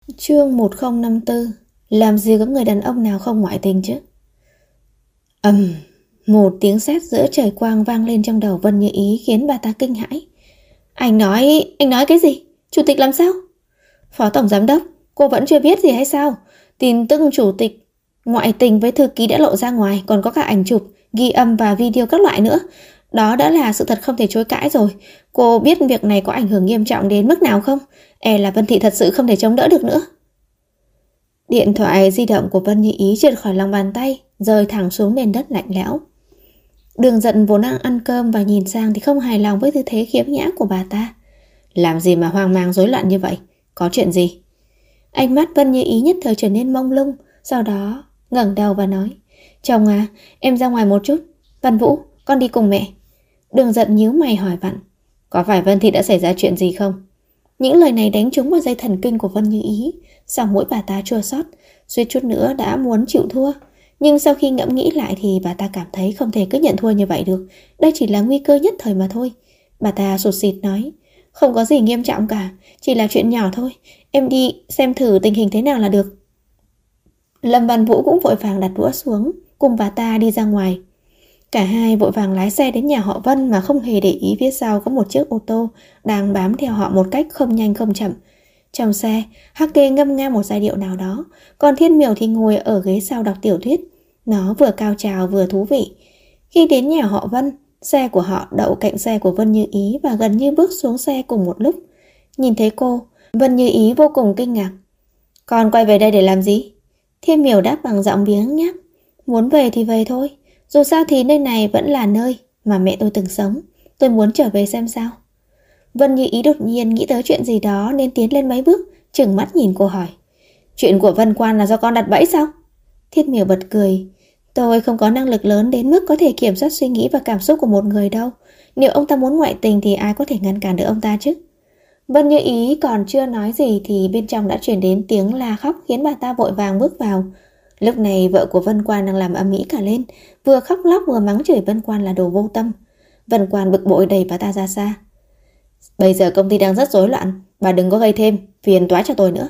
Chương 1054. Làm gì có người đàn ông nào không ngoại tình chứ? Một tiếng sét giữa trời quang vang lên trong đầu Vân Như Ý khiến bà ta kinh hãi. Anh nói cái gì? Chủ tịch làm sao? Phó tổng giám đốc, cô vẫn chưa biết gì hay sao? Tin tức chủ tịch ngoại tình với thư ký đã lộ ra ngoài, còn có cả ảnh chụp, ghi âm và video các loại nữa. Đó đã là sự thật không thể chối cãi rồi. Cô biết việc này có ảnh hưởng nghiêm trọng đến mức nào không? Là Vân Thị thật sự không thể chống đỡ được nữa. Điện thoại di động của Vân Như Ý trượt khỏi lòng bàn tay, rơi thẳng xuống nền đất lạnh lẽo. Đường Giận vốn đang ăn cơm và nhìn sang thì không hài lòng với tư thế khiếm nhã của bà ta. Làm gì mà hoang mang rối loạn như vậy? Có chuyện gì? Ánh mắt Vân Như Ý nhất thời trở nên mông lung, sau đó ngẩng đầu và nói: Chồng à, em ra ngoài một chút. Văn Vũ, con đi cùng mẹ. Đường Giận nhíu mày hỏi vặn: Có phải Vân Thị đã xảy ra chuyện gì không? Những lời này đánh trúng vào dây thần kinh của Vân Như Ý, sau mũi bà ta chua xót, suýt chút nữa đã muốn chịu thua. Nhưng sau khi ngẫm nghĩ lại thì bà ta cảm thấy không thể cứ nhận thua như vậy được. Đây chỉ là nguy cơ nhất thời mà thôi. Bà ta sụt sịt nói: Không có gì nghiêm trọng cả, chỉ là chuyện nhỏ thôi. Em đi xem thử tình hình thế nào là được. Lâm Văn Vũ cũng vội vàng đặt đũa xuống, cùng bà ta đi ra ngoài. Cả hai vội vàng lái xe đến nhà họ Vân mà không hề để ý phía sau có một chiếc ô tô đang bám theo họ một cách không nhanh không chậm. Trong xe, Hắc Kê ngâm nga một giai điệu nào đó, còn Thiên Miểu thì ngồi ở ghế sau đọc tiểu thuyết. Nó vừa cao trào vừa thú vị. Khi đến nhà họ Vân, xe của họ đậu cạnh xe của Vân Như Ý và gần như bước xuống xe cùng một lúc. Nhìn thấy cô, Vân Như Ý vô cùng kinh ngạc. Con quay về đây để làm gì? Thiên Miểu đáp bằng giọng biếng nhác. Muốn về thì về thôi. Dù sao thì nơi này vẫn là nơi mà mẹ tôi từng sống. Tôi muốn trở về xem sao. Vân Như Ý đột nhiên nghĩ tới chuyện gì đó nên tiến lên mấy bước, trừng mắt nhìn cô hỏi: Chuyện của Vân Quan là do con đặt bẫy sao? Thiết Miểu bật cười: Tôi không có năng lực lớn đến mức có thể kiểm soát suy nghĩ và cảm xúc của một người đâu. Nếu ông ta muốn ngoại tình thì ai có thể ngăn cản được ông ta chứ? Vân Như Ý còn chưa nói gì thì bên trong đã truyền đến tiếng la khóc khiến bà ta vội vàng bước vào. Lúc này vợ của Vân Quan đang làm ầm ĩ cả lên, vừa khóc lóc vừa mắng chửi Vân Quan là đồ vô tâm. Vân Quan bực bội đẩy bà ta ra xa. Bây giờ công ty đang rất rối loạn, bà đừng có gây thêm phiền toái cho tôi nữa.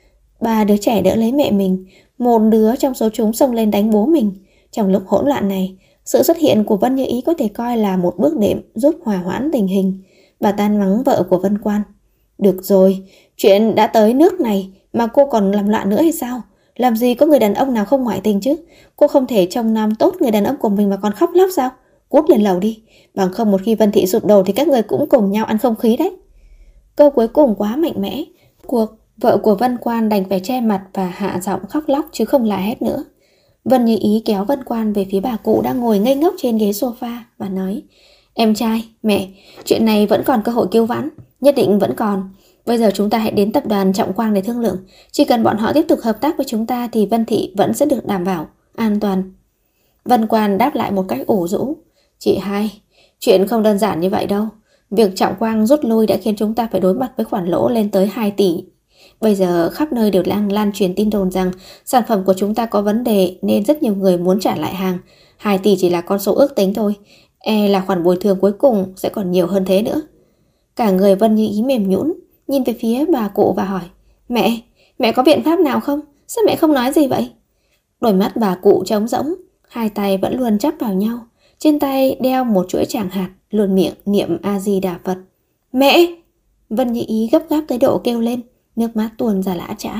Ba đứa trẻ đỡ lấy mẹ mình, một đứa trong số chúng xông lên đánh bố mình. Trong lúc hỗn loạn này, sự xuất hiện của Vân Như Ý có thể coi là một bước đệm giúp hòa hoãn tình hình. Bà ta mắng vợ của Vân Quan: Được rồi, chuyện đã tới nước này mà cô còn làm loạn nữa hay sao? Làm gì có người đàn ông nào không ngoại tình chứ? Cô không thể trông nom tốt người đàn ông của mình mà còn khóc lóc sao? Cút lên lầu đi, bằng không một khi Vân Thị sụp đổ thì các người cũng cùng nhau ăn không khí đấy. Câu cuối cùng quá mạnh mẽ, vợ của Vân Quan đành phải che mặt và hạ giọng khóc lóc chứ không la hét nữa. Vân Như Ý kéo Vân Quan về phía bà cụ đang ngồi ngây ngốc trên ghế sofa và nói: Em trai, mẹ, chuyện này vẫn còn cơ hội cứu vãn, nhất định vẫn còn. Bây giờ chúng ta hãy đến tập đoàn Trọng Quang để thương lượng. Chỉ cần bọn họ tiếp tục hợp tác với chúng ta thì Vân Thị vẫn sẽ được đảm bảo an toàn. Vân Quan đáp lại một cách ủ rũ: Chị hai, chuyện không đơn giản như vậy đâu. Việc Trọng Quang rút lui đã khiến chúng ta phải đối mặt với khoản lỗ lên tới 2 tỷ. Bây giờ khắp nơi đều đang lan truyền tin đồn rằng sản phẩm của chúng ta có vấn đề nên rất nhiều người muốn trả lại hàng. 2 tỷ chỉ là con số ước tính thôi. Là khoản bồi thường cuối cùng sẽ còn nhiều hơn thế nữa. Cả người Vân Như Ý mềm nhũn, nhìn về phía bà cụ và hỏi: Mẹ có biện pháp nào không? Sao mẹ không nói gì vậy? Đôi mắt bà cụ trống rỗng, hai tay vẫn luôn chắp vào nhau. Trên tay đeo một chuỗi tràng hạt, luôn miệng niệm A-di-đà Phật. Mẹ! Vân Như Ý gấp gáp tới độ kêu lên, nước mắt tuôn ra lã chã.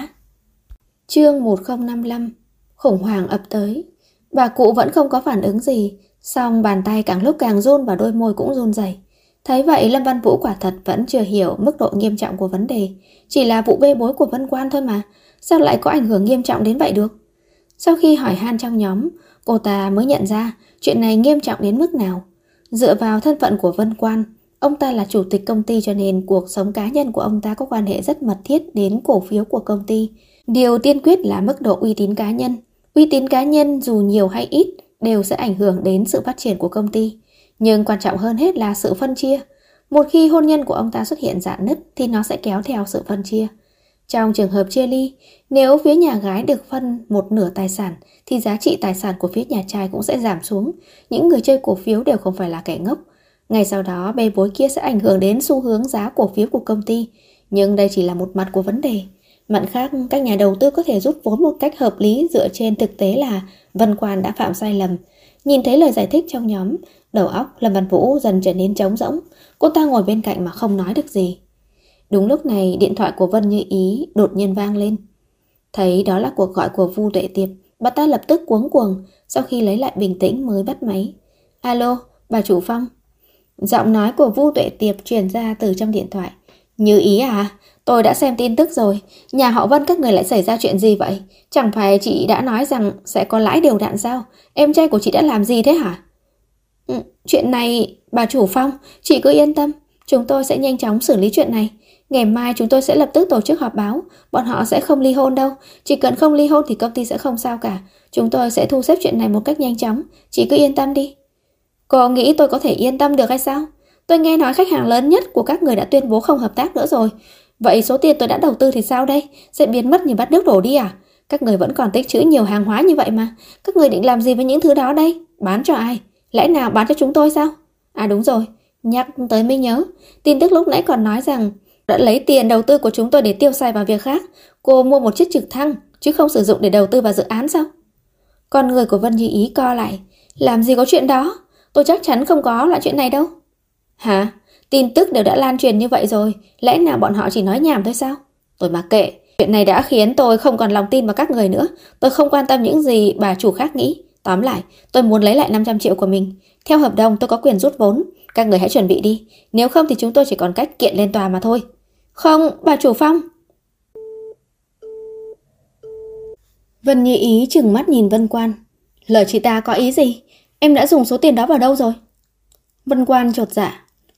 Chương 1055. Khủng hoảng ập tới. Bà cụ vẫn không có phản ứng gì, song bàn tay càng lúc càng run và đôi môi cũng run rẩy. Thấy vậy Lâm Văn Vũ quả thật vẫn chưa hiểu mức độ nghiêm trọng của vấn đề. Chỉ là vụ bê bối của Vân Quan thôi mà, sao lại có ảnh hưởng nghiêm trọng đến vậy được? Sau khi hỏi han trong nhóm, cô ta mới nhận ra chuyện này nghiêm trọng đến mức nào. Dựa vào thân phận của Vân Quan, ông ta là chủ tịch công ty cho nên cuộc sống cá nhân của ông ta có quan hệ rất mật thiết đến cổ phiếu của công ty. Điều tiên quyết là mức độ uy tín cá nhân. Uy tín cá nhân dù nhiều hay ít đều sẽ ảnh hưởng đến sự phát triển của công ty. Nhưng quan trọng hơn hết là sự phân chia. Một khi hôn nhân của ông ta xuất hiện rạn nứt thì nó sẽ kéo theo sự phân chia. Trong trường hợp chia ly, nếu phía nhà gái được phân một nửa tài sản thì giá trị tài sản của phía nhà trai cũng sẽ giảm xuống. Những người chơi cổ phiếu đều không phải là kẻ ngốc. Ngay sau đó bê bối kia sẽ ảnh hưởng đến xu hướng giá cổ phiếu của công ty. Nhưng đây chỉ là một mặt của vấn đề. Mặt khác, các nhà đầu tư có thể rút vốn một cách hợp lý dựa trên thực tế là Vân Quan đã phạm sai lầm. Nhìn thấy lời giải thích trong nhóm, đầu óc Lâm Văn Vũ dần trở nên trống rỗng. Cô ta ngồi bên cạnh mà không nói được gì. Đúng lúc này, điện thoại của Vân Như Ý đột nhiên vang lên. Thấy đó là cuộc gọi của Vu Tuệ Tiệp, bà ta lập tức cuống cuồng, sau khi lấy lại bình tĩnh mới bắt máy. Alo, bà chủ Phong. Giọng nói của Vu Tuệ Tiệp truyền ra từ trong điện thoại. Như Ý à, tôi đã xem tin tức rồi. Nhà họ Vân các người lại xảy ra chuyện gì vậy? Chẳng phải chị đã nói rằng sẽ có lãi đều đặn sao? Em trai của chị đã làm gì thế hả? Chuyện này, bà chủ Phong, chị cứ yên tâm. Chúng tôi sẽ nhanh chóng xử lý chuyện này. Ngày mai chúng tôi sẽ lập tức tổ chức họp báo. Bọn họ sẽ không ly hôn đâu. Chỉ cần không ly hôn thì công ty sẽ không sao cả. Chúng tôi sẽ thu xếp chuyện này một cách nhanh chóng. Chị cứ yên tâm đi. Cô nghĩ tôi có thể yên tâm được hay sao? Tôi nghe nói khách hàng lớn nhất của các người đã tuyên bố không hợp tác nữa rồi. Vậy số tiền tôi đã đầu tư thì sao đây? Sẽ biến mất như bát nước đổ đi à? Các người vẫn còn tích trữ nhiều hàng hóa như vậy mà. Các người định làm gì với những thứ đó đây? Bán cho ai? Lẽ nào bán cho chúng tôi sao? À đúng rồi, nhắc tới mới nhớ. Tin tức lúc nãy còn nói rằng đã lấy tiền đầu tư của chúng tôi để tiêu xài vào việc khác. Cô mua một chiếc trực thăng chứ không sử dụng để đầu tư vào dự án sao? Con người của Vân Như Ý co lại. Làm gì có chuyện đó? Tôi chắc chắn không có loại chuyện này đâu. Hả? Tin tức đều đã lan truyền như vậy rồi. Lẽ nào bọn họ chỉ nói nhảm thôi sao? Tôi mặc kệ. Chuyện này đã khiến tôi không còn lòng tin vào các người nữa. Tôi không quan tâm những gì bà chủ khác nghĩ. Tóm lại, tôi muốn lấy lại 500 triệu của mình. Theo hợp đồng tôi có quyền rút vốn. Các người hãy chuẩn bị đi. Nếu không thì chúng tôi chỉ còn cách kiện lên tòa mà thôi. Không, bà chủ Phong. Vân Như Ý trừng mắt nhìn Vân Quan. Lời chị ta có ý gì? Em đã dùng số tiền đó vào đâu rồi? Vân Quan chột dạ.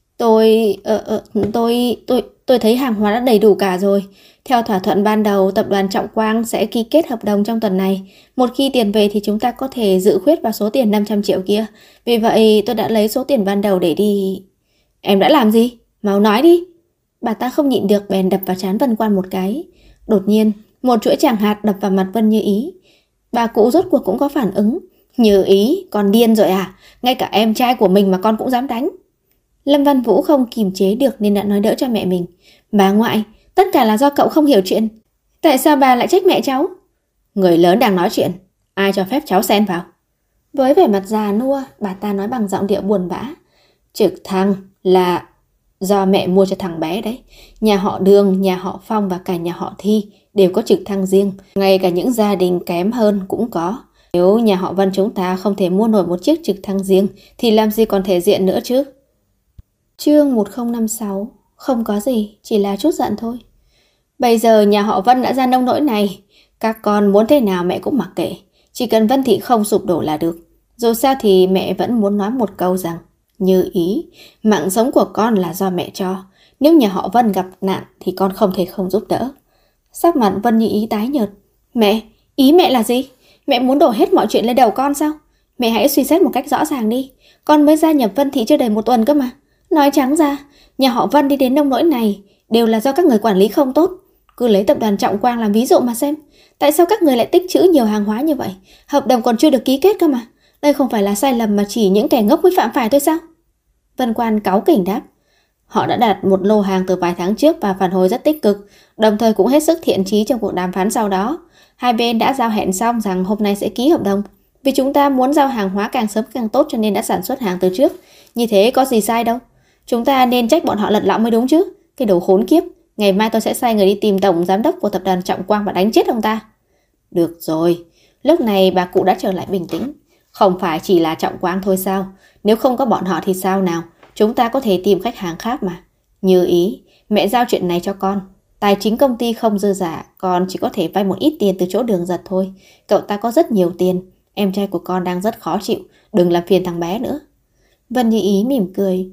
Tôi thấy hàng hóa đã đầy đủ cả rồi. Theo thỏa thuận ban đầu, tập đoàn Trọng Quang sẽ ký kết hợp đồng trong tuần này. Một khi tiền về thì chúng ta có thể dự khuyết vào số tiền 500 triệu kia. Vì vậy tôi đã lấy số tiền ban đầu để đi... Em đã làm gì? Mau nói đi. Bà ta không nhịn được bèn đập vào trán Vân Quan một cái. Đột nhiên, một chuỗi tràng hạt đập vào mặt Vân Như Ý. Bà cụ rốt cuộc cũng có phản ứng. Như Ý, con điên rồi à? Ngay cả em trai của mình mà con cũng dám đánh. Lâm Văn Vũ không kìm chế được nên đã nói đỡ cho mẹ mình. Bà ngoại, tất cả là do cậu không hiểu chuyện. Tại sao bà lại trách mẹ cháu? Người lớn đang nói chuyện, ai cho phép cháu xen vào? Với vẻ mặt già nua, bà ta nói bằng giọng điệu buồn bã. Trực thăng là do mẹ mua cho thằng bé đấy. Nhà họ Đường, nhà họ Phong và cả nhà họ Thi đều có trực thăng riêng. Ngay cả những gia đình kém hơn cũng có. Nếu nhà họ Vân chúng ta không thể mua nổi một chiếc trực thăng riêng thì làm gì còn thể diện nữa chứ? Chương 1056. Không có gì, chỉ là chút giận thôi. Bây giờ nhà họ Vân đã ra nông nỗi này. Các con muốn thế nào mẹ cũng mặc kệ. Chỉ cần Vân Thị không sụp đổ là được. Dù sao thì mẹ vẫn muốn nói một câu rằng Như Ý, mạng sống của con là do mẹ cho. Nếu nhà họ Vân gặp nạn thì con không thể không giúp đỡ. Sắc mặt Vân Như Ý tái nhợt. Mẹ, ý mẹ là gì? Mẹ muốn đổ hết mọi chuyện lên đầu con sao? Mẹ hãy suy xét một cách rõ ràng đi. Con mới gia nhập Vân Thị chưa đầy 1 tuần cơ mà. Nói trắng ra, nhà họ Vân đi đến nông nỗi này đều là do các người quản lý không tốt. Cứ lấy tập đoàn Trọng Quang làm ví dụ mà xem. Tại sao các người lại tích trữ nhiều hàng hóa như vậy? Hợp đồng còn chưa được ký kết cơ mà. Đây không phải là sai lầm mà chỉ những kẻ ngốc mới phạm phải thôi sao? Vân Quan cáu kỉnh đáp. Họ đã đặt một lô hàng từ vài tháng trước và phản hồi rất tích cực, đồng thời cũng hết sức thiện chí trong cuộc đàm phán sau đó. Hai bên đã giao hẹn xong rằng hôm nay sẽ ký hợp đồng. Vì chúng ta muốn giao hàng hóa càng sớm càng tốt cho nên đã sản xuất hàng từ trước. Như thế có gì sai đâu. Chúng ta nên trách bọn họ lật lọng mới đúng chứ. Cái đồ khốn kiếp. Ngày mai tôi sẽ sai người đi tìm tổng giám đốc của tập đoàn Trọng Quang và đánh chết ông ta. Được rồi. Lúc này bà cụ đã trở lại bình tĩnh. Không phải chỉ là Trọng Quang thôi sao? Nếu không có bọn họ thì sao nào? Chúng ta có thể tìm khách hàng khác mà. Như Ý, mẹ giao chuyện này cho con. Tài chính công ty không dư giả, con chỉ có thể vay một ít tiền từ chỗ Đường Giật thôi. Cậu ta có rất nhiều tiền. Em trai của con đang rất khó chịu. Đừng làm phiền thằng bé nữa. Vân Như Ý mỉm cười.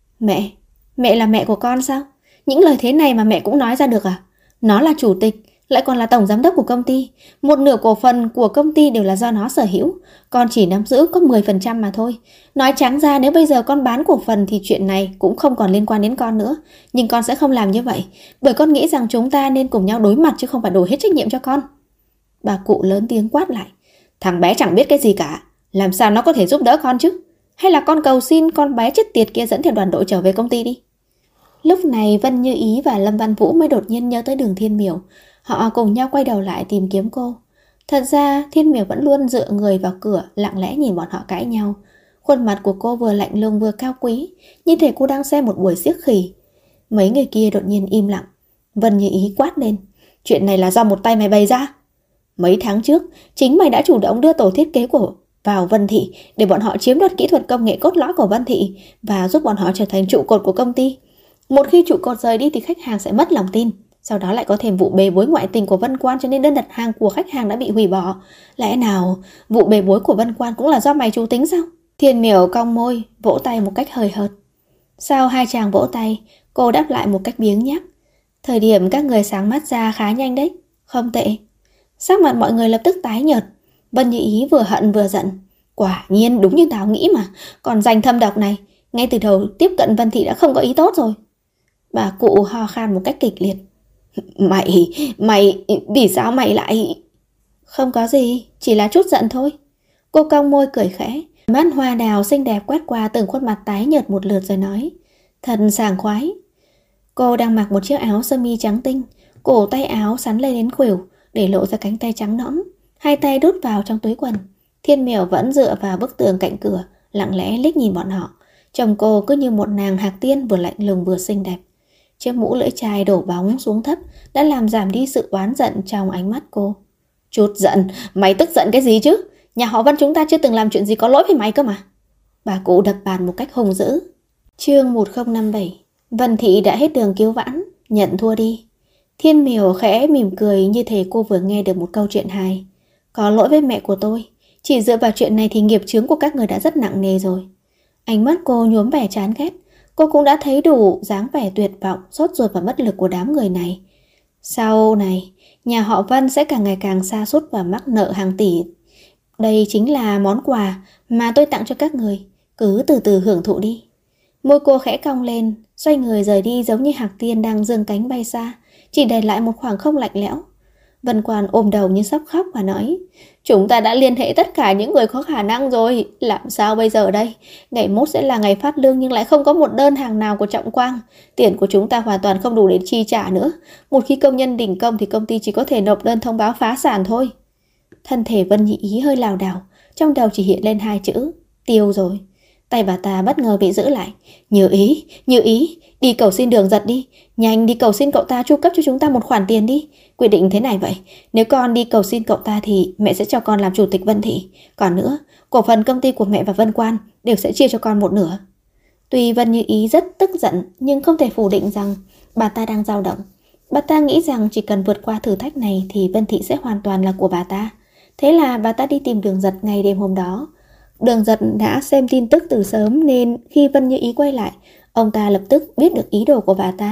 Mẹ là mẹ của con sao? Những lời thế này mà mẹ cũng nói ra được à? Nó là chủ tịch, lại còn là tổng giám đốc của công ty. Một nửa cổ phần của công ty đều là do nó sở hữu. Con chỉ nắm giữ có 10% mà thôi. Nói trắng ra nếu bây giờ con bán cổ phần thì chuyện này cũng không còn liên quan đến con nữa. Nhưng con sẽ không làm như vậy, bởi con nghĩ rằng chúng ta nên cùng nhau đối mặt chứ không phải đổ hết trách nhiệm cho con. Bà cụ lớn tiếng quát lại. Thằng bé chẳng biết cái gì cả. Làm sao nó có thể giúp đỡ con chứ? Hay là con cầu xin con bé chết tiệt kia dẫn theo đoàn đội trở về công ty đi. Lúc này Vân Như Ý và Lâm Văn Vũ mới đột nhiên nhớ tới Đường Thiên Miểu. Họ cùng nhau quay đầu lại tìm kiếm cô. Thật ra Thiên Miểu vẫn luôn dựa người vào cửa, lặng lẽ nhìn bọn họ cãi nhau. Khuôn mặt của cô vừa lạnh lùng vừa cao quý, như thể cô đang xem một buổi xiếc khỉ. Mấy người kia đột nhiên im lặng. Vân Như Ý quát lên: chuyện này là do một tay mày bày ra. Mấy tháng trước, chính mày đã chủ động đưa tổ thiết kế của vào Vân Thị để bọn họ chiếm đoạt kỹ thuật công nghệ cốt lõi của Vân Thị và giúp bọn họ trở thành trụ cột của công ty. Một khi trụ cột rời đi thì khách hàng sẽ mất lòng tin. Sau đó lại có thêm vụ bê bối ngoại tình của Vân Quan, cho nên đơn đặt hàng của khách hàng đã bị hủy bỏ. Lẽ nào vụ bê bối của Vân Quan cũng là do mày chủ tính sao? Thiên Miểu cong môi, vỗ tay một cách hời hợt. Sau hai chàng vỗ tay, cô đáp lại một cách biếng nhác: thời điểm các người sáng mắt ra khá nhanh đấy. Không tệ. Sắc mặt mọi người lập tức tái nhợt. Vân Như Ý vừa hận vừa giận. Quả nhiên đúng như tao nghĩ mà, còn danh thâm độc này ngay từ đầu tiếp cận Vân Thị đã không có ý tốt rồi. Bà cụ ho khan một cách kịch liệt. Mày, vì sao mày lại... Không có gì, chỉ là chút giận thôi. Cô cong môi cười khẽ, mắt hoa đào xinh đẹp quét qua từng khuôn mặt tái nhợt một lượt rồi nói: thật sảng khoái. Cô đang mặc một chiếc áo sơ mi trắng tinh, cổ tay áo sắn lên đến khuỷu để lộ ra cánh tay trắng nõn, hai tay đút vào trong túi quần. Thiên Miểu vẫn dựa vào bức tường cạnh cửa, lặng lẽ liếc nhìn bọn họ. Trông cô cứ như một nàng hạc tiên vừa lạnh lùng vừa xinh đẹp. Chiếc mũ lưỡi chai đổ bóng xuống thấp đã làm giảm đi sự oán giận trong ánh mắt cô. Chút giận, mày tức giận cái gì chứ? Nhà họ Vân chúng ta chưa từng làm chuyện gì có lỗi với mày cơ mà. Bà cụ đập bàn một cách hung dữ. Chương 1057. Vân Thị đã hết đường cứu vãn, nhận thua đi. Thiên Miểu khẽ mỉm cười như thể cô vừa nghe được một câu chuyện hài. Có lỗi với mẹ của tôi, chỉ dựa vào chuyện này thì nghiệp chướng của các người đã rất nặng nề rồi. Ánh mắt cô nhuốm vẻ chán ghét. Cô cũng đã thấy đủ dáng vẻ tuyệt vọng, sốt ruột và bất lực của đám người này. Sau này, nhà họ Vân sẽ càng ngày càng sa sút và mắc nợ hàng tỷ. Đây chính là món quà mà tôi tặng cho các người. Cứ từ từ hưởng thụ đi. Môi cô khẽ cong lên, xoay người rời đi giống như hạc tiên đang dương cánh bay xa, chỉ để lại một khoảng không lạnh lẽo. Vân Quan ôm đầu như sắp khóc và nói: chúng ta đã liên hệ tất cả những người có khả năng rồi, làm sao bây giờ đây? Ngày mốt sẽ là ngày phát lương nhưng lại không có một đơn hàng nào của Trọng Quang. Tiền của chúng ta hoàn toàn không đủ để chi trả nữa. Một khi công nhân đình công thì công ty chỉ có thể nộp đơn thông báo phá sản thôi. Thân thể Vân Nhị Ý hơi lảo đảo, trong đầu chỉ hiện lên hai chữ: tiêu rồi. Tay bà ta bất ngờ bị giữ lại. Như ý, đi cầu xin Đường Giật đi. Nhanh đi cầu xin cậu ta chu cấp cho chúng ta một khoản tiền đi. Quyết định thế này vậy, nếu con đi cầu xin cậu ta thì mẹ sẽ cho con làm chủ tịch Vân Thị. Còn nữa, cổ phần công ty của mẹ và Vân Quan đều sẽ chia cho con một nửa. Tuy Vân Như Ý rất tức giận, nhưng không thể phủ định rằng bà ta đang dao động. Bà ta nghĩ rằng chỉ cần vượt qua thử thách này thì Vân Thị sẽ hoàn toàn là của bà ta. Thế là bà ta đi tìm Đường Giật ngay đêm hôm đó. Đường Giật đã xem tin tức từ sớm nên khi Vân Như Ý quay lại, ông ta lập tức biết được ý đồ của bà ta.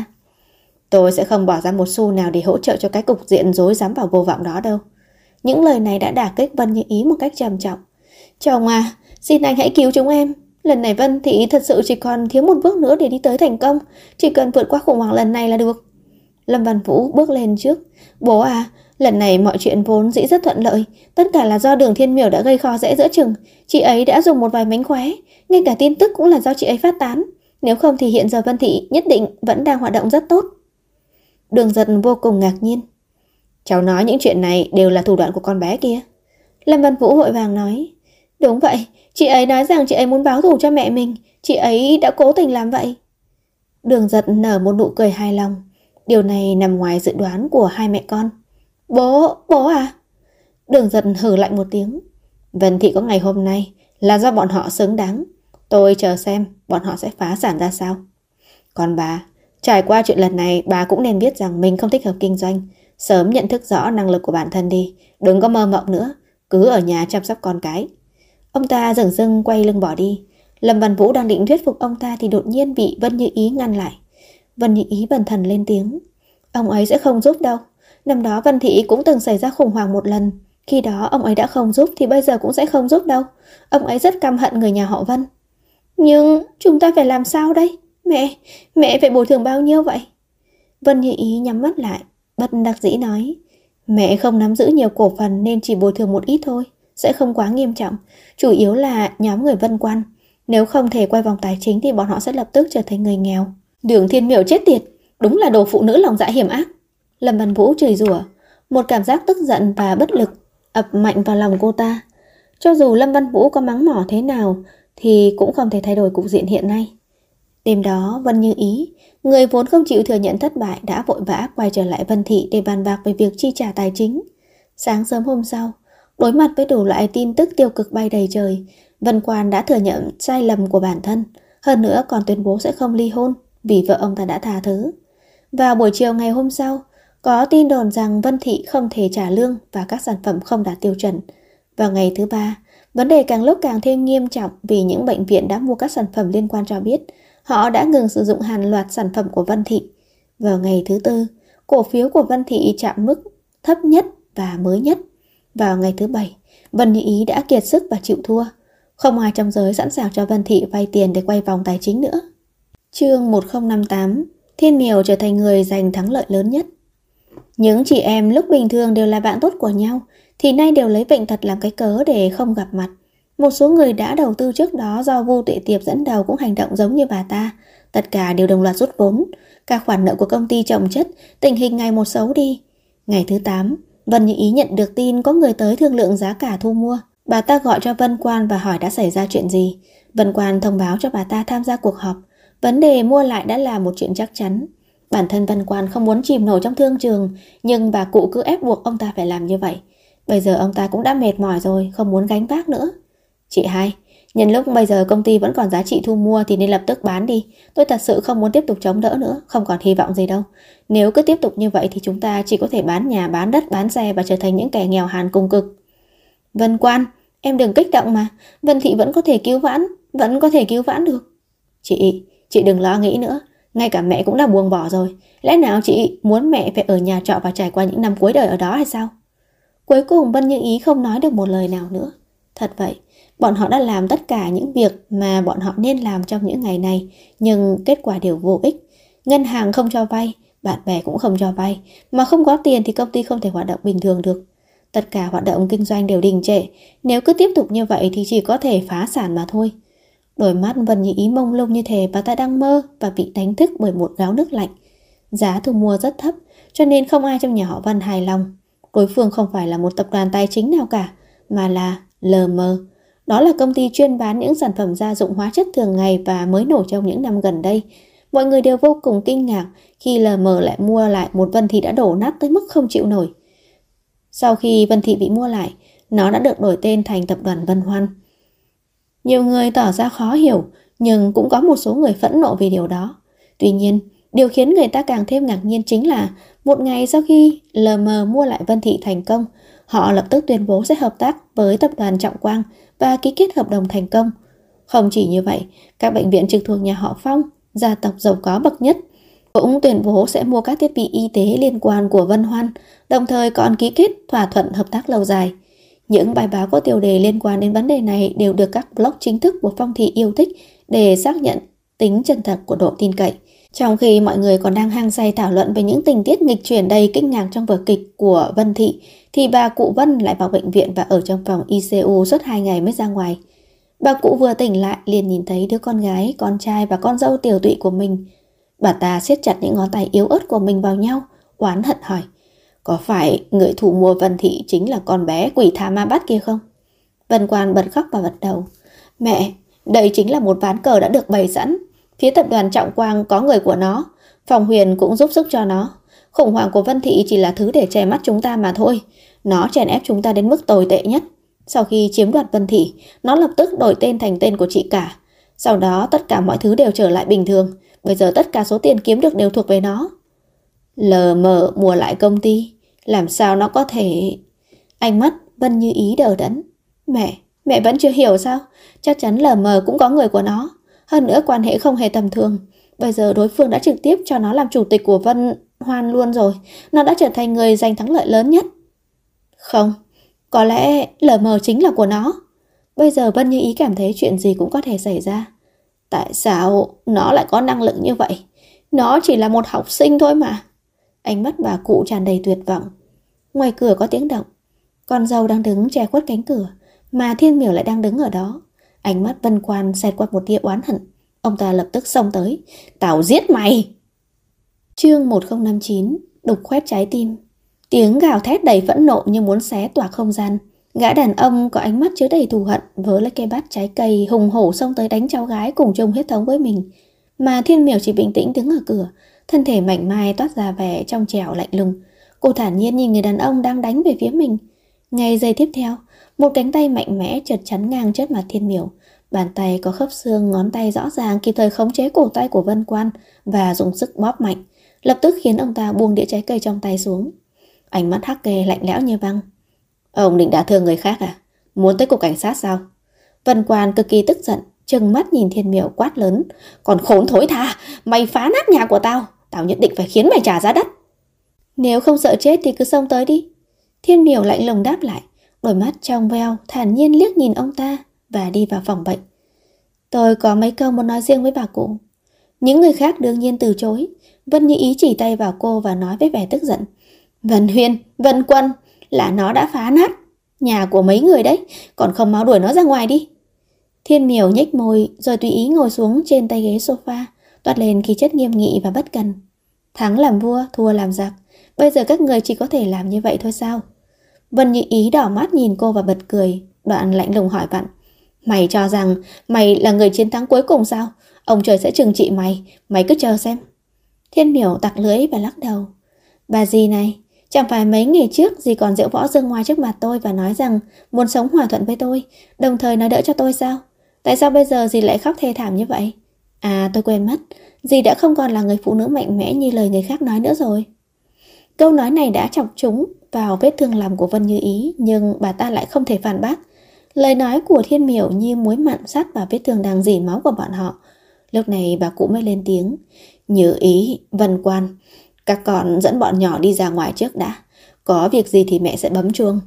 Tôi sẽ không bỏ ra một xu nào để hỗ trợ cho cái cục diện rối rắm và vô vọng đó đâu. Những lời này đã đả kích Vân Như Ý một cách trầm trọng. Chồng à, xin anh hãy cứu chúng em. Lần này Vân Thị thật sự chỉ còn thiếu một bước nữa để đi tới thành công. Chỉ cần vượt qua khủng hoảng lần này là được. Lâm Văn Vũ bước lên trước. Bố à, lần này mọi chuyện vốn dĩ rất thuận lợi. Tất cả là do Đường Thiên Miểu đã gây khó dễ giữa chừng. Chị ấy đã dùng một vài mánh khóe. Ngay cả tin tức cũng là do chị ấy phát tán. Nếu không thì hiện giờ Vân Thị nhất định vẫn đang hoạt động rất tốt. Đường Giật vô cùng ngạc nhiên. Cháu nói những chuyện này đều là thủ đoạn của con bé kia. Lâm Văn Vũ vội vàng nói. Đúng vậy, chị ấy nói rằng chị ấy muốn báo thù cho mẹ mình. Chị ấy đã cố tình làm vậy. Đường Giật nở một nụ cười hài lòng. Điều này nằm ngoài dự đoán của hai mẹ con. Bố à? Đường Giật hừ lạnh một tiếng. Vân Thị có ngày hôm nay là do bọn họ xứng đáng. Tôi chờ xem bọn họ sẽ phá sản ra sao. Còn bà, trải qua chuyện lần này bà cũng nên biết rằng mình không thích hợp kinh doanh. Sớm nhận thức rõ năng lực của bản thân đi. Đừng có mơ mộng nữa. Cứ ở nhà chăm sóc con cái. Ông ta dửng dưng quay lưng bỏ đi. Lâm Văn Vũ đang định thuyết phục ông ta thì đột nhiên bị Vân Như Ý ngăn lại. Vân Như Ý bần thần lên tiếng. Ông ấy sẽ không giúp đâu. Năm đó Vân Thị cũng từng xảy ra khủng hoảng một lần. Khi đó ông ấy đã không giúp thì bây giờ cũng sẽ không giúp đâu. Ông ấy rất căm hận người nhà họ Vân. Nhưng chúng ta phải làm sao đây? Mẹ phải bồi thường bao nhiêu vậy? Vân Như Ý nhắm mắt lại, bất đắc dĩ nói. Mẹ không nắm giữ nhiều cổ phần nên chỉ bồi thường một ít thôi. Sẽ không quá nghiêm trọng. Chủ yếu là nhóm người Vân Quan. Nếu không thể quay vòng tài chính thì bọn họ sẽ lập tức trở thành người nghèo. Đường Thiên Miểu chết tiệt, đúng là đồ phụ nữ lòng dạ hiểm ác. Lâm Văn Vũ chửi rủa. Một cảm giác tức giận và bất lực ập mạnh vào lòng cô ta. Cho dù Lâm Văn Vũ có mắng mỏ thế nào thì cũng không thể thay đổi cục diện hiện nay. Đêm đó, Vân Như Ý, người vốn không chịu thừa nhận thất bại, đã vội vã quay trở lại Vân Thị để bàn bạc về việc chi trả tài chính. Sáng sớm hôm sau, đối mặt với đủ loại tin tức tiêu cực bay đầy trời, Vân Quan đã thừa nhận sai lầm của bản thân, hơn nữa còn tuyên bố sẽ không ly hôn vì vợ ông ta đã tha thứ. Vào buổi chiều ngày hôm sau, có tin đồn rằng Vân Thị không thể trả lương và các sản phẩm không đạt tiêu chuẩn. Vào ngày thứ ba, vấn đề càng lúc càng thêm nghiêm trọng vì những bệnh viện đã mua các sản phẩm liên quan cho biết họ đã ngừng sử dụng hàng loạt sản phẩm của Vân Thị. Vào ngày thứ tư, cổ phiếu của Vân Thị chạm mức thấp nhất và mới nhất. Vào ngày thứ bảy, Vân Như Ý đã kiệt sức và chịu thua. Không ai trong giới sẵn sàng cho Vân Thị vay tiền để quay vòng tài chính nữa. Chương 1058, Thiên Miểu trở thành người giành thắng lợi lớn nhất. Những chị em lúc bình thường đều là bạn tốt của nhau thì nay đều lấy bệnh tật làm cái cớ để không gặp mặt. Một số người đã đầu tư trước đó do Vu Tuệ Tiệp dẫn đầu cũng hành động giống như bà ta. Tất cả đều đồng loạt rút vốn. Các khoản nợ của công ty chồng chất, tình hình ngày một xấu đi. Ngày thứ 8, Vân Như Ý nhận được tin có người tới thương lượng giá cả thu mua. Bà ta gọi cho Vân Quan và hỏi đã xảy ra chuyện gì. Vân Quan thông báo cho bà ta tham gia cuộc họp. Vấn đề mua lại đã là một chuyện chắc chắn. Bản thân Vân Quan không muốn chìm nổi trong thương trường, nhưng bà cụ cứ ép buộc ông ta phải làm như vậy. Bây giờ ông ta cũng đã mệt mỏi rồi, không muốn gánh vác nữa. Chị hai, nhân lúc bây giờ công ty vẫn còn giá trị thu mua thì nên lập tức bán đi. Tôi thật sự không muốn tiếp tục chống đỡ nữa, không còn hy vọng gì đâu. Nếu cứ tiếp tục như vậy thì chúng ta chỉ có thể bán nhà, bán đất, bán xe và trở thành những kẻ nghèo hàn cùng cực. Vân Quan, em đừng kích động mà. Vân Thị vẫn có thể cứu vãn, vẫn có thể cứu vãn được. Chị đừng lo nghĩ nữa. Ngay cả mẹ cũng đã buông bỏ rồi. Lẽ nào chị muốn mẹ phải ở nhà trọ và trải qua những năm cuối đời ở đó hay sao? Cuối cùng Vân Như Ý không nói được một lời nào nữa. Thật vậy, bọn họ đã làm tất cả những việc mà bọn họ nên làm trong những ngày này, nhưng kết quả đều vô ích. Ngân hàng không cho vay, bạn bè cũng không cho vay, mà không có tiền thì công ty không thể hoạt động bình thường được. Tất cả hoạt động kinh doanh đều đình trệ, nếu cứ tiếp tục như vậy thì chỉ có thể phá sản mà thôi. Đôi mắt Vân Như Ý mông lung như thể bà ta đang mơ và bị đánh thức bởi một gáo nước lạnh. Giá thu mua rất thấp, cho nên không ai trong nhà họ Vân hài lòng. Đối phương không phải là một tập đoàn tài chính nào cả, mà là LM. Đó là công ty chuyên bán những sản phẩm gia dụng hóa chất thường ngày và mới nổi trong những năm gần đây. Mọi người đều vô cùng kinh ngạc khi LM lại mua lại một Vân Thị đã đổ nát tới mức không chịu nổi. Sau khi Vân Thị bị mua lại, nó đã được đổi tên thành tập đoàn Vân Hoan. Nhiều người tỏ ra khó hiểu, nhưng cũng có một số người phẫn nộ vì điều đó. Tuy nhiên, điều khiến người ta càng thêm ngạc nhiên chính là một ngày sau khi LM mua lại Vân Thị thành công, họ lập tức tuyên bố sẽ hợp tác với tập đoàn Trọng Quang và ký kết hợp đồng thành công. Không chỉ như vậy, các bệnh viện trực thuộc nhà họ Phong, gia tộc giàu có bậc nhất, cũng tuyên bố sẽ mua các thiết bị y tế liên quan của Vân Hoan, đồng thời còn ký kết thỏa thuận hợp tác lâu dài. Những bài báo có tiêu đề liên quan đến vấn đề này đều được các blog chính thức của Phong Thị yêu thích để xác nhận tính chân thật của độ tin cậy. Trong khi mọi người còn đang hăng say thảo luận về những tình tiết nghịch chuyển đầy kinh ngạc trong vở kịch của Vân Thị, thì bà cụ Vân lại vào bệnh viện và ở trong phòng ICU suốt 2 ngày mới ra ngoài. Bà cụ vừa tỉnh lại liền nhìn thấy đứa con gái, con trai và con dâu tiểu tụy của mình. Bà ta siết chặt những ngón tay yếu ớt của mình vào nhau, oán hận hỏi: có phải người thu mua Vân Thị chính là con bé quỷ tha ma bắt kia không? Vân Quan bật khóc và gật đầu. Mẹ, đây chính là một ván cờ đã được bày sẵn. Phía tập đoàn Trọng Quang có người của nó, Phòng Huyền cũng giúp sức cho nó. Khủng hoảng của Vân Thị chỉ là thứ để che mắt chúng ta mà thôi. Nó chèn ép chúng ta đến mức tồi tệ nhất. Sau khi chiếm đoạt Vân Thị, nó lập tức đổi tên thành tên của chị cả. Sau đó tất cả mọi thứ đều trở lại bình thường. Bây giờ tất cả số tiền kiếm được đều thuộc về nó. LM mua lại công ty, làm sao nó có thể... Ánh mắt Vân Như Ý đờ đẫn. Mẹ vẫn chưa hiểu sao? Chắc chắn LM cũng có người của nó. Hơn nữa quan hệ không hề tầm thường. Bây giờ đối phương đã trực tiếp cho nó làm chủ tịch của Vân Hoan luôn rồi. Nó đã trở thành người giành thắng lợi lớn nhất. Không, có lẽ LM chính là của nó. Bây giờ Vân Như Ý cảm thấy chuyện gì cũng có thể xảy ra. Tại sao nó lại có năng lực như vậy? Nó chỉ là một học sinh thôi mà. Ánh mắt bà cụ tràn đầy tuyệt vọng. Ngoài cửa có tiếng động. Con dâu đang đứng che khuất cánh cửa, mà Thiên Miểu lại đang đứng ở đó. Ánh mắt Vân Quan xẹt qua một tia oán hận. Ông ta lập tức xông tới. Tao giết mày! Chương 1059, đục khoét trái tim. Tiếng gào thét đầy phẫn nộ như muốn xé toạc không gian. Gã đàn ông có ánh mắt chứa đầy thù hận vớ lấy cây bát trái cây hùng hổ xông tới đánh cháu gái cùng chung huyết thống với mình. Mà Thiên Miểu chỉ bình tĩnh đứng ở cửa, thân thể mảnh mai toát ra vẻ trong trẻo lạnh lùng. Cô thản nhiên nhìn người đàn ông đang đánh về phía mình. Ngay giây tiếp theo, một cánh tay mạnh mẽ chợt chắn ngang trước mặt Thiên Miểu. Bàn tay có khớp xương ngón tay rõ ràng kịp thời khống chế cổ tay của Vân Quan và dùng sức bóp mạnh, lập tức khiến ông ta buông đĩa trái cây trong tay xuống. Ánh mắt Hắc Kê lạnh lẽo như băng. Ông định đả thương người khác à? Muốn tới cục cảnh sát sao? Vân Quan cực kỳ tức giận, trừng mắt nhìn Thiên Miểu quát lớn. Còn khốn thối tha, mày phá nát nhà của tao, tao nhất định phải khiến mày trả giá đắt. Nếu không sợ chết thì cứ xông tới đi. Thiên Miểu lạnh lùng đáp lại, đôi mắt trong veo thản nhiên liếc nhìn ông ta và đi vào phòng bệnh. Tôi có mấy câu muốn nói riêng với bà cụ. Những người khác đương nhiên từ chối. Vân Như Ý chỉ tay vào cô và nói với vẻ tức giận. Vân Huyên, Vân Quân, là nó đã phá nát nhà của mấy người đấy, còn không mau đuổi nó ra ngoài đi. Thiên Miểu nhếch môi rồi tùy ý ngồi xuống trên tay ghế sofa, toát lên khí chất nghiêm nghị và bất cần. Thắng làm vua, thua làm giặc, bây giờ các người chỉ có thể làm như vậy thôi sao? Vân Như Ý đỏ mắt nhìn cô và bật cười, đoạn lạnh lùng hỏi vặn. Mày cho rằng mày là người chiến thắng cuối cùng sao? Ông trời sẽ trừng trị mày, mày cứ chờ xem. Thiên Miểu tặc lưỡi và lắc đầu. Bà dì này, chẳng phải mấy ngày trước dì còn diễu võ dương ngoai trước mặt tôi và nói rằng muốn sống hòa thuận với tôi, đồng thời nói đỡ cho tôi sao? Tại sao bây giờ dì lại khóc thê thảm như vậy? À, tôi quên mất, dì đã không còn là người phụ nữ mạnh mẽ như lời người khác nói nữa rồi. Câu nói này đã chọc trúng vào vết thương lòng của Vân Như Ý, nhưng bà ta lại không thể phản bác. Lời nói của Thiên Miểu như muối mặn sắt vào vết thương đang rỉ máu của bọn họ. Lúc này bà cụ mới lên tiếng. Như Ý, Vân Quan, các con dẫn bọn nhỏ đi ra ngoài trước đã. Có việc gì thì mẹ sẽ bấm chuông.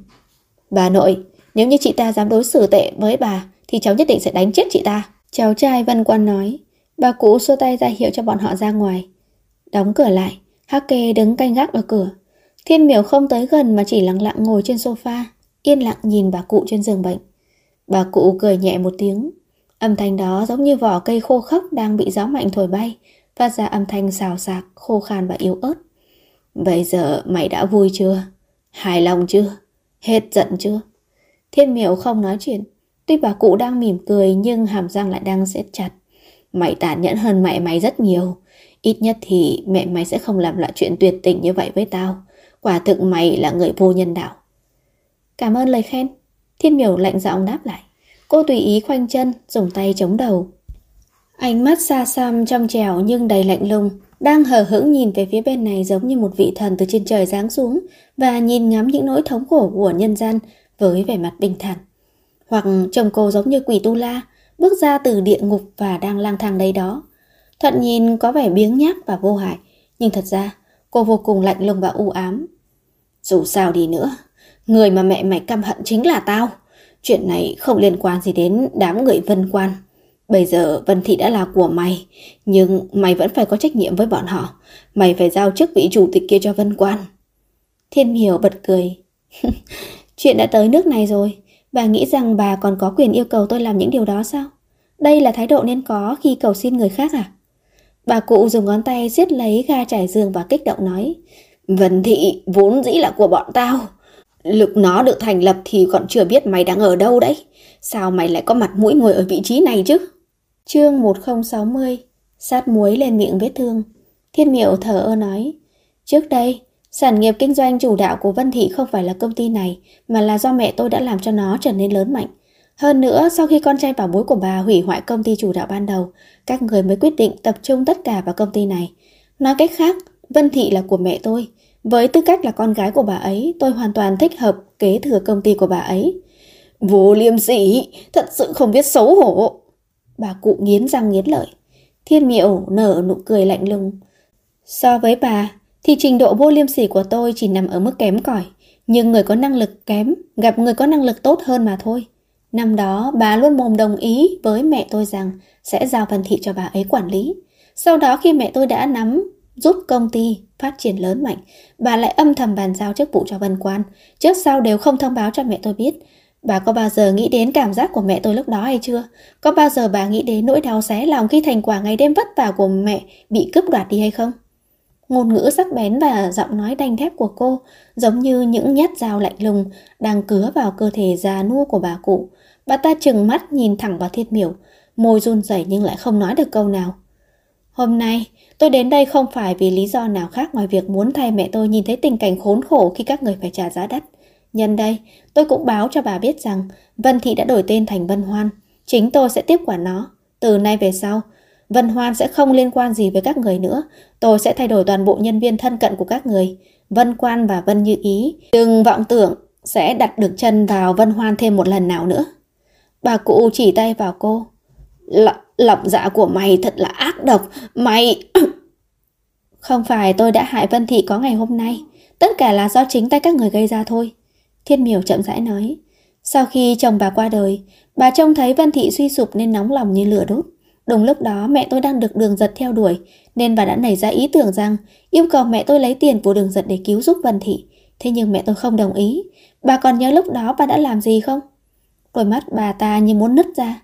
Bà nội, nếu như chị ta dám đối xử tệ với bà thì cháu nhất định sẽ đánh chết chị ta. Cháu trai Vân Quan nói. Bà cụ xua tay ra hiệu cho bọn họ ra ngoài. Đóng cửa lại, Hắc Kê đứng canh gác ở cửa. Thiên Miểu không tới gần mà chỉ lặng lặng ngồi trên sofa, yên lặng nhìn bà cụ trên giường bệnh. Bà cụ cười nhẹ một tiếng. Âm thanh đó giống như vỏ cây khô khốc đang bị gió mạnh thổi bay, phát ra âm thanh xào xạc, khô khan và yếu ớt. Bây giờ mày đã vui chưa? Hài lòng chưa? Hết giận chưa? Thiên Miểu không nói chuyện. Tuy bà cụ đang mỉm cười nhưng hàm răng lại đang siết chặt. Mày tàn nhẫn hơn mẹ mày rất nhiều. Ít nhất thì mẹ mày sẽ không làm lại chuyện tuyệt tình như vậy với tao. Quả thực mày là người vô nhân đạo. Cảm ơn lời khen. Thiên Miểu lạnh giọng đáp lại. Cô tùy ý khoanh chân, dùng tay chống đầu. Ánh mắt xa xăm trong trẻo nhưng đầy lạnh lùng, đang hờ hững nhìn về phía bên này giống như một vị thần từ trên trời giáng xuống và nhìn ngắm những nỗi thống khổ của nhân gian với vẻ mặt bình thản. Hoặc trông cô giống như quỷ tu la, bước ra từ địa ngục và đang lang thang đây đó. Thuận nhìn có vẻ biếng nhác và vô hại, nhưng thật ra cô vô cùng lạnh lùng và u ám. Dù sao đi nữa, người mà mẹ mày căm hận chính là tao. Chuyện này không liên quan gì đến đám người Vân Quan. Bây giờ Vân Thị đã là của mày, nhưng mày vẫn phải có trách nhiệm với bọn họ. Mày phải giao chức vị chủ tịch kia cho Vân Quan. Thiên Miểu bật cười. Chuyện đã tới nước này rồi, bà nghĩ rằng bà còn có quyền yêu cầu tôi làm những điều đó sao? Đây là thái độ nên có khi cầu xin người khác à? Bà cụ dùng ngón tay siết lấy ga trải giường và kích động nói. Vân Thị vốn dĩ là của bọn tao. Lúc nó được thành lập thì còn chưa biết mày đang ở đâu đấy. Sao mày lại có mặt mũi ngồi ở vị trí này chứ? Chương 1060. Sát muối lên miệng vết thương. Thiên Miểu thở ơ nói. Trước đây, sản nghiệp kinh doanh chủ đạo của Vân Thị không phải là công ty này, mà là do mẹ tôi đã làm cho nó trở nên lớn mạnh. Hơn nữa, sau khi con trai bảo bối của bà hủy hoại công ty chủ đạo ban đầu, các người mới quyết định tập trung tất cả vào công ty này. Nói cách khác, Vân Thị là của mẹ tôi. Với tư cách là con gái của bà ấy, tôi hoàn toàn thích hợp kế thừa công ty của bà ấy. Vô liêm sỉ, thật sự không biết xấu hổ. Bà cụ nghiến răng nghiến lợi. Thiên Miểu nở nụ cười lạnh lùng. So với bà, thì trình độ vô liêm sỉ của tôi chỉ nằm ở mức kém cỏi. Nhưng người có năng lực kém gặp người có năng lực tốt hơn mà thôi. Năm đó, bà luôn mồm đồng ý với mẹ tôi rằng sẽ giao Vân Thị cho bà ấy quản lý. Sau đó khi mẹ tôi đã nắm giúp công ty phát triển lớn mạnh, bà lại âm thầm bàn giao chức vụ cho Vân Quan, trước sau đều không thông báo cho mẹ tôi biết. Bà có bao giờ nghĩ đến cảm giác của mẹ tôi lúc đó hay chưa? Có bao giờ bà nghĩ đến nỗi đau xé lòng khi thành quả ngày đêm vất vả của mẹ bị cướp đoạt đi hay không? Ngôn ngữ sắc bén và giọng nói đanh thép của cô giống như những nhát dao lạnh lùng đang cứa vào cơ thể già nua của bà cụ. Bà ta trừng mắt nhìn thẳng vào Thiên Miểu, môi run rẩy nhưng lại không nói được câu nào. Hôm nay, tôi đến đây không phải vì lý do nào khác ngoài việc muốn thay mẹ tôi nhìn thấy tình cảnh khốn khổ khi các người phải trả giá đắt. Nhân đây, tôi cũng báo cho bà biết rằng Vân Thị đã đổi tên thành Vân Hoan. Chính tôi sẽ tiếp quản nó. Từ nay về sau, Vân Hoan sẽ không liên quan gì với các người nữa. Tôi sẽ thay đổi toàn bộ nhân viên thân cận của các người, Vân Quan và Vân Như Ý. Đừng vọng tưởng sẽ đặt được chân vào Vân Hoan thêm một lần nào nữa. Bà cụ chỉ tay vào cô. Lòng dạ của mày thật là ác độc. Mày... Không phải tôi đã hại Vân Thị có ngày hôm nay. Tất cả là do chính tay các người gây ra thôi. Thiên Miểu chậm rãi nói. Sau khi chồng bà qua đời, bà trông thấy Vân Thị suy sụp nên nóng lòng như lửa đốt. Đúng lúc đó mẹ tôi đang được Đường Giật theo đuổi, nên bà đã nảy ra ý tưởng rằng yêu cầu mẹ tôi lấy tiền của Đường Giật để cứu giúp Vân Thị. Thế nhưng mẹ tôi không đồng ý. Bà còn nhớ lúc đó bà đã làm gì không? Đôi mắt bà ta như muốn nứt ra.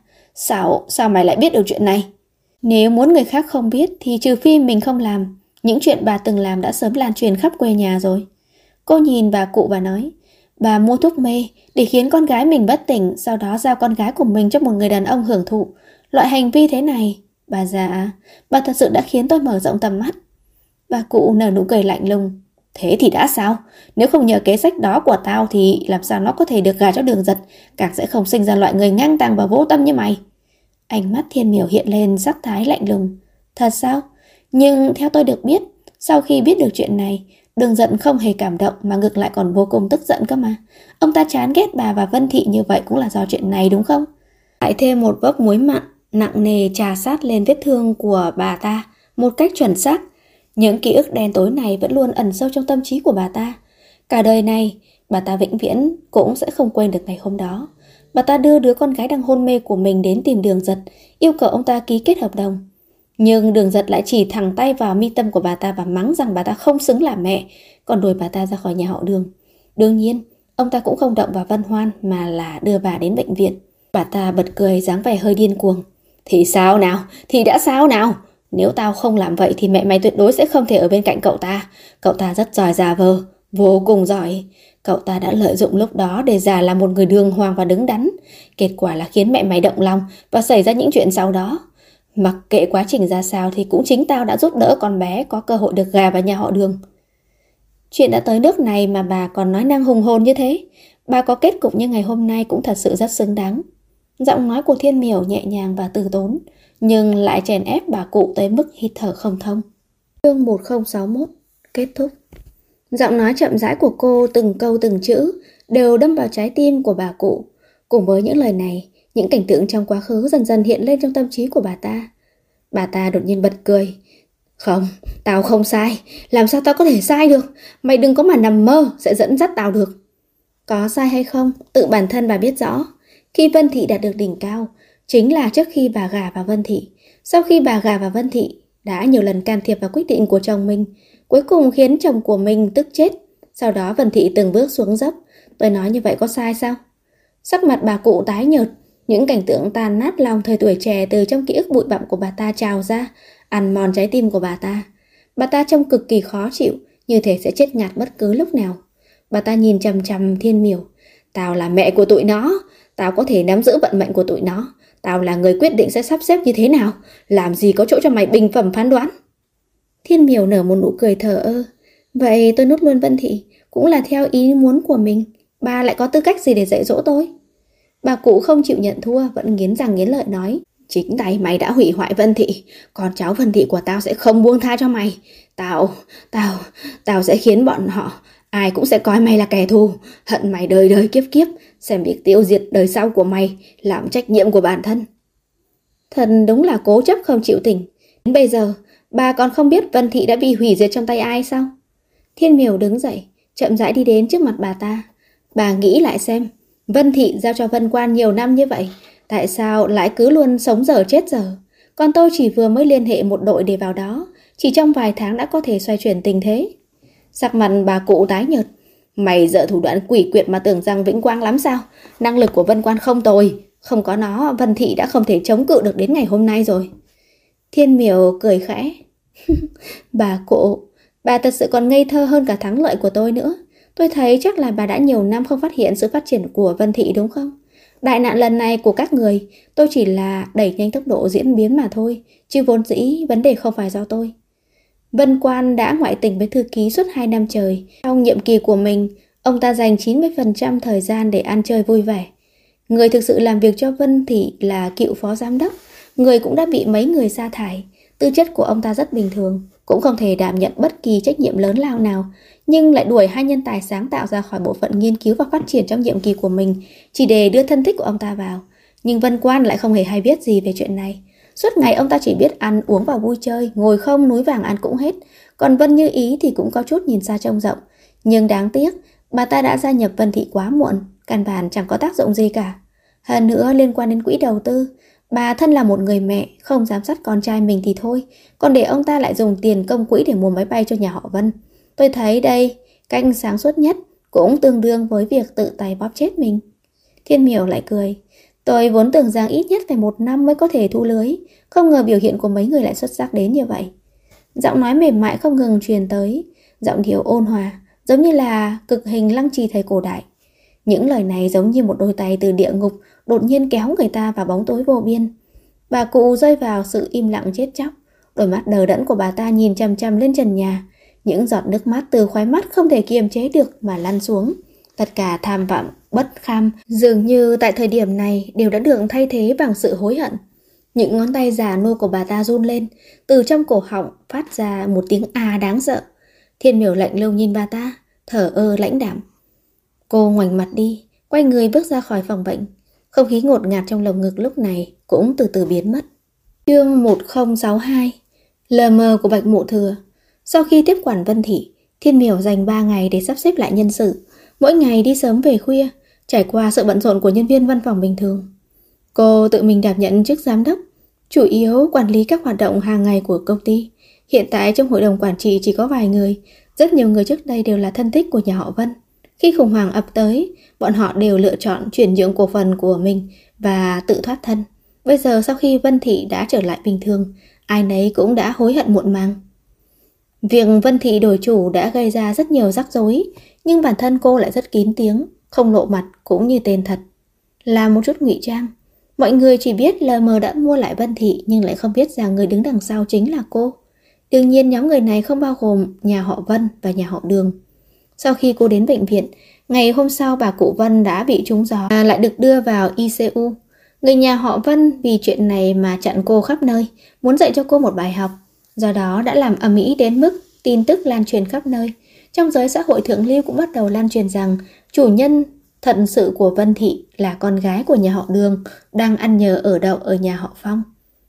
Sao mày lại biết được chuyện này? Nếu muốn người khác không biết thì trừ phi mình không làm. Những chuyện bà từng làm đã sớm lan truyền khắp quê nhà rồi. Cô nhìn bà cụ và nói, bà mua thuốc mê để khiến con gái mình bất tỉnh, sau đó giao con gái của mình cho một người đàn ông hưởng thụ. Loại hành vi thế này, bà già, bà thật sự đã khiến tôi mở rộng tầm mắt. Bà cụ nở nụ cười lạnh lùng. Thế thì đã sao? Nếu không nhờ kế sách đó của tao thì làm sao nó có thể được gả cho Đường Giật, càng sẽ không sinh ra loại người ngang tàng và vô tâm như mày. Ánh mắt Thiên Miểu hiện lên sắc thái lạnh lùng. Thật sao? Nhưng theo tôi được biết, sau khi biết được chuyện này, Đường Giật không hề cảm động mà ngược lại còn vô cùng tức giận cơ mà. Ông ta chán ghét bà và Vân Thị như vậy cũng là do chuyện này đúng không? Lại thêm một vốc muối mặn nặng nề trà sát lên vết thương của bà ta một cách chuẩn xác. Những ký ức đen tối này vẫn luôn ẩn sâu trong tâm trí của bà ta. Cả đời này, bà ta vĩnh viễn cũng sẽ không quên được ngày hôm đó. Bà ta đưa đứa con gái đang hôn mê của mình đến tìm Đường Giật, yêu cầu ông ta ký kết hợp đồng. Nhưng Đường Giật lại chỉ thẳng tay vào mi tâm của bà ta và mắng rằng bà ta không xứng làm mẹ, còn đuổi bà ta ra khỏi nhà họ Đường. Đương nhiên, ông ta cũng không động vào Vân Hoan mà là đưa bà đến bệnh viện. Bà ta bật cười dáng vẻ hơi điên cuồng. Thì sao nào? Thì đã sao nào? Nếu tao không làm vậy thì mẹ mày tuyệt đối sẽ không thể ở bên cạnh cậu ta. Cậu ta rất giỏi giả vờ, vô cùng giỏi. Cậu ta đã lợi dụng lúc đó để giả là một người đường hoàng và đứng đắn. Kết quả là khiến mẹ mày động lòng và xảy ra những chuyện sau đó. Mặc kệ quá trình ra sao thì cũng chính tao đã giúp đỡ con bé có cơ hội được gà vào nhà họ Đường. Chuyện đã tới nước này mà bà còn nói năng hùng hồn như thế. Bà có kết cục như ngày hôm nay cũng thật sự rất xứng đáng. Giọng nói của Thiên Miểu nhẹ nhàng và từ tốn, nhưng lại chèn ép bà cụ tới mức hít thở không thông. Chương 1061 kết thúc. Giọng nói chậm rãi của cô từng câu từng chữ đều đâm vào trái tim của bà cụ. Cùng với những lời này, những cảnh tượng trong quá khứ dần dần hiện lên trong tâm trí của bà ta. Bà ta đột nhiên bật cười. Không, tao không sai. Làm sao tao có thể sai được? Mày đừng có mà nằm mơ sẽ dẫn dắt tao được. Có sai hay không, tự bản thân bà biết rõ. Khi Vân Thị đạt được đỉnh cao, chính là trước khi bà gả vào Vân Thị. Sau khi bà gả vào Vân Thị, đã nhiều lần can thiệp vào quyết định của chồng mình, cuối cùng khiến chồng của mình tức chết. Sau đó Vân Thị từng bước xuống dốc. Tôi nói như vậy có sai sao? Sắc mặt bà cụ tái nhợt, những cảnh tượng tàn nát lòng thời tuổi trẻ từ trong ký ức bụi bặm của bà ta trào ra, ăn mòn trái tim của bà ta. Bà ta trông cực kỳ khó chịu, như thể sẽ chết ngạt bất cứ lúc nào. Bà ta nhìn chằm chằm Thiên Miểu. Tao là mẹ của tụi nó, tao có thể nắm giữ vận mệnh của tụi nó. Tao là người quyết định sẽ sắp xếp như thế nào. Làm gì có chỗ cho mày bình phẩm phán đoán. Thiên Miểu nở một nụ cười thờ ơ. Vậy tôi nuốt luôn Vân Thị, cũng là theo ý muốn của mình. Bà lại có tư cách gì để dạy dỗ tôi? Bà cụ không chịu nhận thua, vẫn nghiến răng nghiến lợi nói. Chính tay mày đã hủy hoại Vân Thị. Con cháu Vân Thị của tao sẽ không buông tha cho mày. Tao sẽ khiến bọn họ ai cũng sẽ coi mày là kẻ thù, hận mày đời đời kiếp kiếp, xem việc tiêu diệt đời sau của mày làm trách nhiệm của bản thân. Thần đúng là cố chấp không chịu tỉnh. Đến bây giờ, bà còn không biết Vân Thị đã bị hủy diệt trong tay ai sao? Thiên Miểu đứng dậy, chậm rãi đi đến trước mặt bà ta. Bà nghĩ lại xem, Vân Thị giao cho Vân Quan nhiều năm như vậy, tại sao lại cứ luôn sống dở chết dở? Còn tôi chỉ vừa mới liên hệ một đội để vào đó, chỉ trong vài tháng đã có thể xoay chuyển tình thế. Sắc mặt bà cụ tái nhợt. Mày dở thủ đoạn quỷ quyệt mà tưởng rằng vĩnh quang lắm sao? Năng lực của Vân Quan không tồi, không có nó Vân Thị đã không thể chống cự được đến ngày hôm nay rồi. Thiên Miểu cười khẽ. Bà cụ, Bà thật sự còn ngây thơ hơn cả thắng lợi của tôi nữa. Tôi thấy chắc là bà đã nhiều năm không phát hiện sự phát triển của Vân Thị đúng không? Đại nạn lần này của các người, tôi chỉ là đẩy nhanh tốc độ diễn biến mà thôi, chứ vốn dĩ vấn đề không phải do tôi. Vân Quan đã ngoại tình với thư ký suốt 2 năm trời. Trong nhiệm kỳ của mình, ông ta dành 90% thời gian để ăn chơi vui vẻ. Người thực sự làm việc cho Vân Thị là cựu phó giám đốc, người cũng đã bị mấy người sa thải. Tư chất của ông ta rất bình thường, cũng không thể đảm nhận bất kỳ trách nhiệm lớn lao nào, nhưng lại đuổi 2 nhân tài sáng tạo ra khỏi bộ phận nghiên cứu và phát triển trong nhiệm kỳ của mình, chỉ để đưa thân thích của ông ta vào. Nhưng Vân Quan lại không hề hay biết gì về chuyện này. Suốt ngày ông ta chỉ biết ăn uống và vui chơi, ngồi không núi vàng ăn cũng hết. Còn Vân Như Ý thì cũng có chút nhìn xa trông rộng, nhưng đáng tiếc bà ta đã gia nhập Vân Thị quá muộn, căn bản chẳng có tác dụng gì cả. Hơn nữa liên quan đến quỹ đầu tư, bà thân là một người mẹ, không giám sát con trai mình thì thôi, còn để ông ta lại dùng tiền công quỹ để mua máy bay cho nhà họ Vân. Tôi thấy đây, cách sáng suốt nhất, cũng tương đương với việc tự tay bóp chết mình. Thiên Miểu lại cười. Tôi vốn tưởng rằng ít nhất phải 1 năm mới có thể thu lưới, không ngờ biểu hiện của mấy người lại xuất sắc đến như vậy. Giọng nói mềm mại không ngừng truyền tới, giọng điệu ôn hòa, giống như là cực hình lăng trì thời cổ đại. Những lời này giống như một đôi tay từ địa ngục đột nhiên kéo người ta vào bóng tối vô biên. Bà cụ rơi vào sự im lặng chết chóc, đôi mắt đờ đẫn của bà ta nhìn chằm chằm lên trần nhà, những giọt nước mắt từ khóe mắt không thể kiềm chế được mà lăn xuống. Tất cả tham vọng, bất kham, dường như tại thời điểm này đều đã được thay thế bằng sự hối hận. Những ngón tay già nua của bà ta run lên, từ trong cổ họng phát ra một tiếng a đáng sợ. Thiên Miểu lạnh lùng nhìn bà ta, thở ơ lãnh đạm. Cô ngoảnh mặt đi, quay người bước ra khỏi phòng bệnh. Không khí ngột ngạt trong lồng ngực lúc này cũng từ từ biến mất. Chương 1062. Lờ mờ của Bạch Mộ Thừa. Sau khi tiếp quản Vân Thị, Thiên Miểu dành 3 ngày để sắp xếp lại nhân sự. Mỗi ngày đi sớm về khuya, trải qua sự bận rộn của nhân viên văn phòng bình thường. Cô tự mình đảm nhận chức giám đốc, chủ yếu quản lý các hoạt động hàng ngày của công ty. Hiện tại trong hội đồng quản trị chỉ có vài người, rất nhiều người trước đây đều là thân thích của nhà họ Vân. Khi khủng hoảng ập tới, bọn họ đều lựa chọn chuyển nhượng cổ phần của mình và tự thoát thân. Bây giờ sau khi Vân Thị đã trở lại bình thường, ai nấy cũng đã hối hận muộn màng. Việc Vân Thị đổi chủ đã gây ra rất nhiều rắc rối, nhưng bản thân cô lại rất kín tiếng, không lộ mặt cũng như tên thật. Là một chút ngụy trang. Mọi người chỉ biết LM đã mua lại Vân Thị nhưng lại không biết rằng người đứng đằng sau chính là cô. Đương nhiên nhóm người này không bao gồm nhà họ Vân và nhà họ Đường. Sau khi cô đến bệnh viện, ngày hôm sau bà cụ Vân đã bị trúng gió lại được đưa vào ICU. Người nhà họ Vân vì chuyện này mà chặn cô khắp nơi, muốn dạy cho cô một bài học. Do đó đã làm ầm ĩ đến mức tin tức lan truyền khắp nơi. Trong giới xã hội thượng lưu cũng bắt đầu lan truyền rằng chủ nhân thật sự của Vân Thị là con gái của nhà họ Đường, đang ăn nhờ ở đậu ở nhà họ Phong.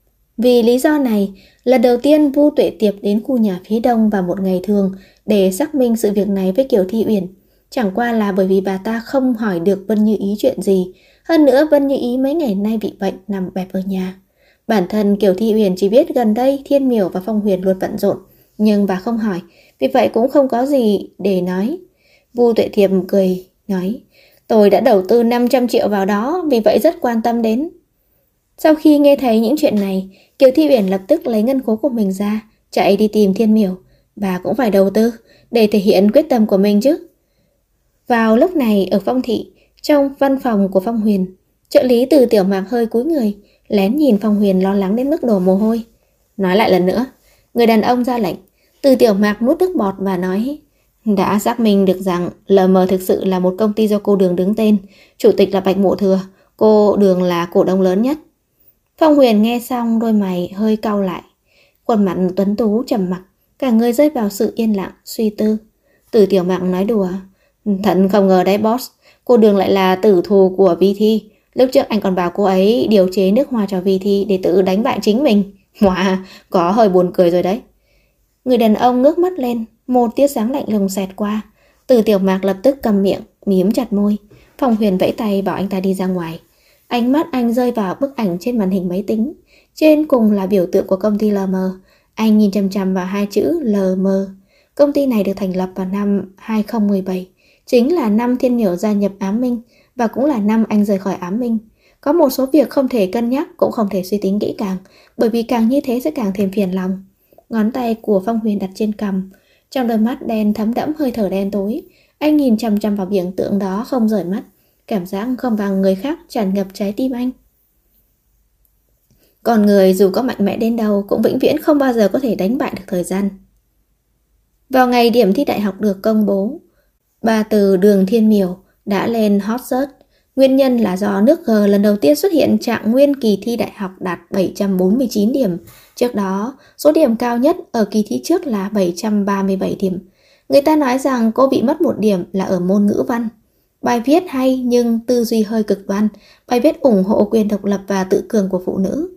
Vì lý do này, lần đầu tiên Vu Tuệ Tiệp đến khu nhà phía đông vào một ngày thường để xác minh sự việc này với Kiều Thi Uyển. Chẳng qua là bởi vì bà ta không hỏi được Vân Như Ý chuyện gì. Hơn nữa Vân Như Ý mấy ngày nay bị bệnh nằm bẹp ở nhà. Bản thân Kiều Thi Uyển chỉ biết gần đây Thiên Miểu và Phong Huyền luôn bận rộn, nhưng bà không hỏi, vì vậy cũng không có gì để nói. Vu Tuệ Tiệp cười, nói, tôi đã đầu tư 500 triệu vào đó, vì vậy rất quan tâm đến. Sau khi nghe thấy những chuyện này, Kiều Thi Uyển lập tức lấy ngân khố của mình ra, chạy đi tìm Thiên Miểu. Bà cũng phải đầu tư, để thể hiện quyết tâm của mình chứ. Vào lúc này ở Phong Thị, trong văn phòng của Phong Huyền, trợ lý Từ Tiểu Mạc hơi cúi người, lén nhìn Phong Huyền lo lắng đến mức đổ mồ hôi. Nói lại lần nữa, người đàn ông ra lệnh. Từ Tiểu Mạc nuốt nước bọt và nói, đã xác minh được rằng LM thực sự là một công ty do cô Đường đứng tên, chủ tịch là Bạch Mộ Thừa, cô Đường là cổ đông lớn nhất. Phong Huyền nghe xong đôi mày hơi cau lại, khuôn mặt tuấn tú trầm mặc, cả người rơi vào sự yên lặng suy tư. Từ Tiểu Mạc nói đùa, thật không ngờ đấy boss, cô Đường lại là tử thù của Vi Thi. Lúc trước anh còn bảo cô ấy điều chế nước hoa cho Vi Thi để tự đánh bại chính mình. Wow, có hơi buồn cười rồi đấy. Người đàn ông ngước mắt lên, một tia sáng lạnh lùng xẹt qua. Từ Tiểu Mạc lập tức cầm miệng, mím chặt môi. Phong Huyền vẫy tay bảo anh ta đi ra ngoài. Ánh mắt anh rơi vào bức ảnh trên màn hình máy tính. Trên cùng là biểu tượng của công ty LM. Anh nhìn chằm chằm vào 2 chữ LM. Công ty này được thành lập vào năm 2017, chính là năm Thiên Miểu gia nhập Ám Minh và cũng là năm anh rời khỏi Ám Minh. Có một số việc không thể cân nhắc, cũng không thể suy tính kỹ càng, bởi vì càng như thế sẽ càng thêm phiền lòng. Ngón tay của Phong Huyền đặt trên cằm, Trong đôi mắt đen thấm đẫm hơi thở đen tối. Anh nhìn chằm chằm vào biển tượng đó không rời mắt. Cảm giác không bằng người khác tràn ngập trái tim anh. Con người dù có mạnh mẽ đến đâu cũng vĩnh viễn không bao giờ có thể đánh bại được thời gian. Vào ngày điểm thi đại học được công bố, ba từ Đường Thiên Miểu đã lên hot search. Nguyên nhân là do nước G lần đầu tiên xuất hiện trạng nguyên kỳ thi đại học đạt 749 điểm. Trước đó, số điểm cao nhất ở kỳ thi trước là 737 điểm. Người ta nói rằng cô bị mất 1 điểm là ở môn ngữ văn. Bài viết hay nhưng tư duy hơi cực đoan. Bài viết ủng hộ quyền độc lập và tự cường của phụ nữ.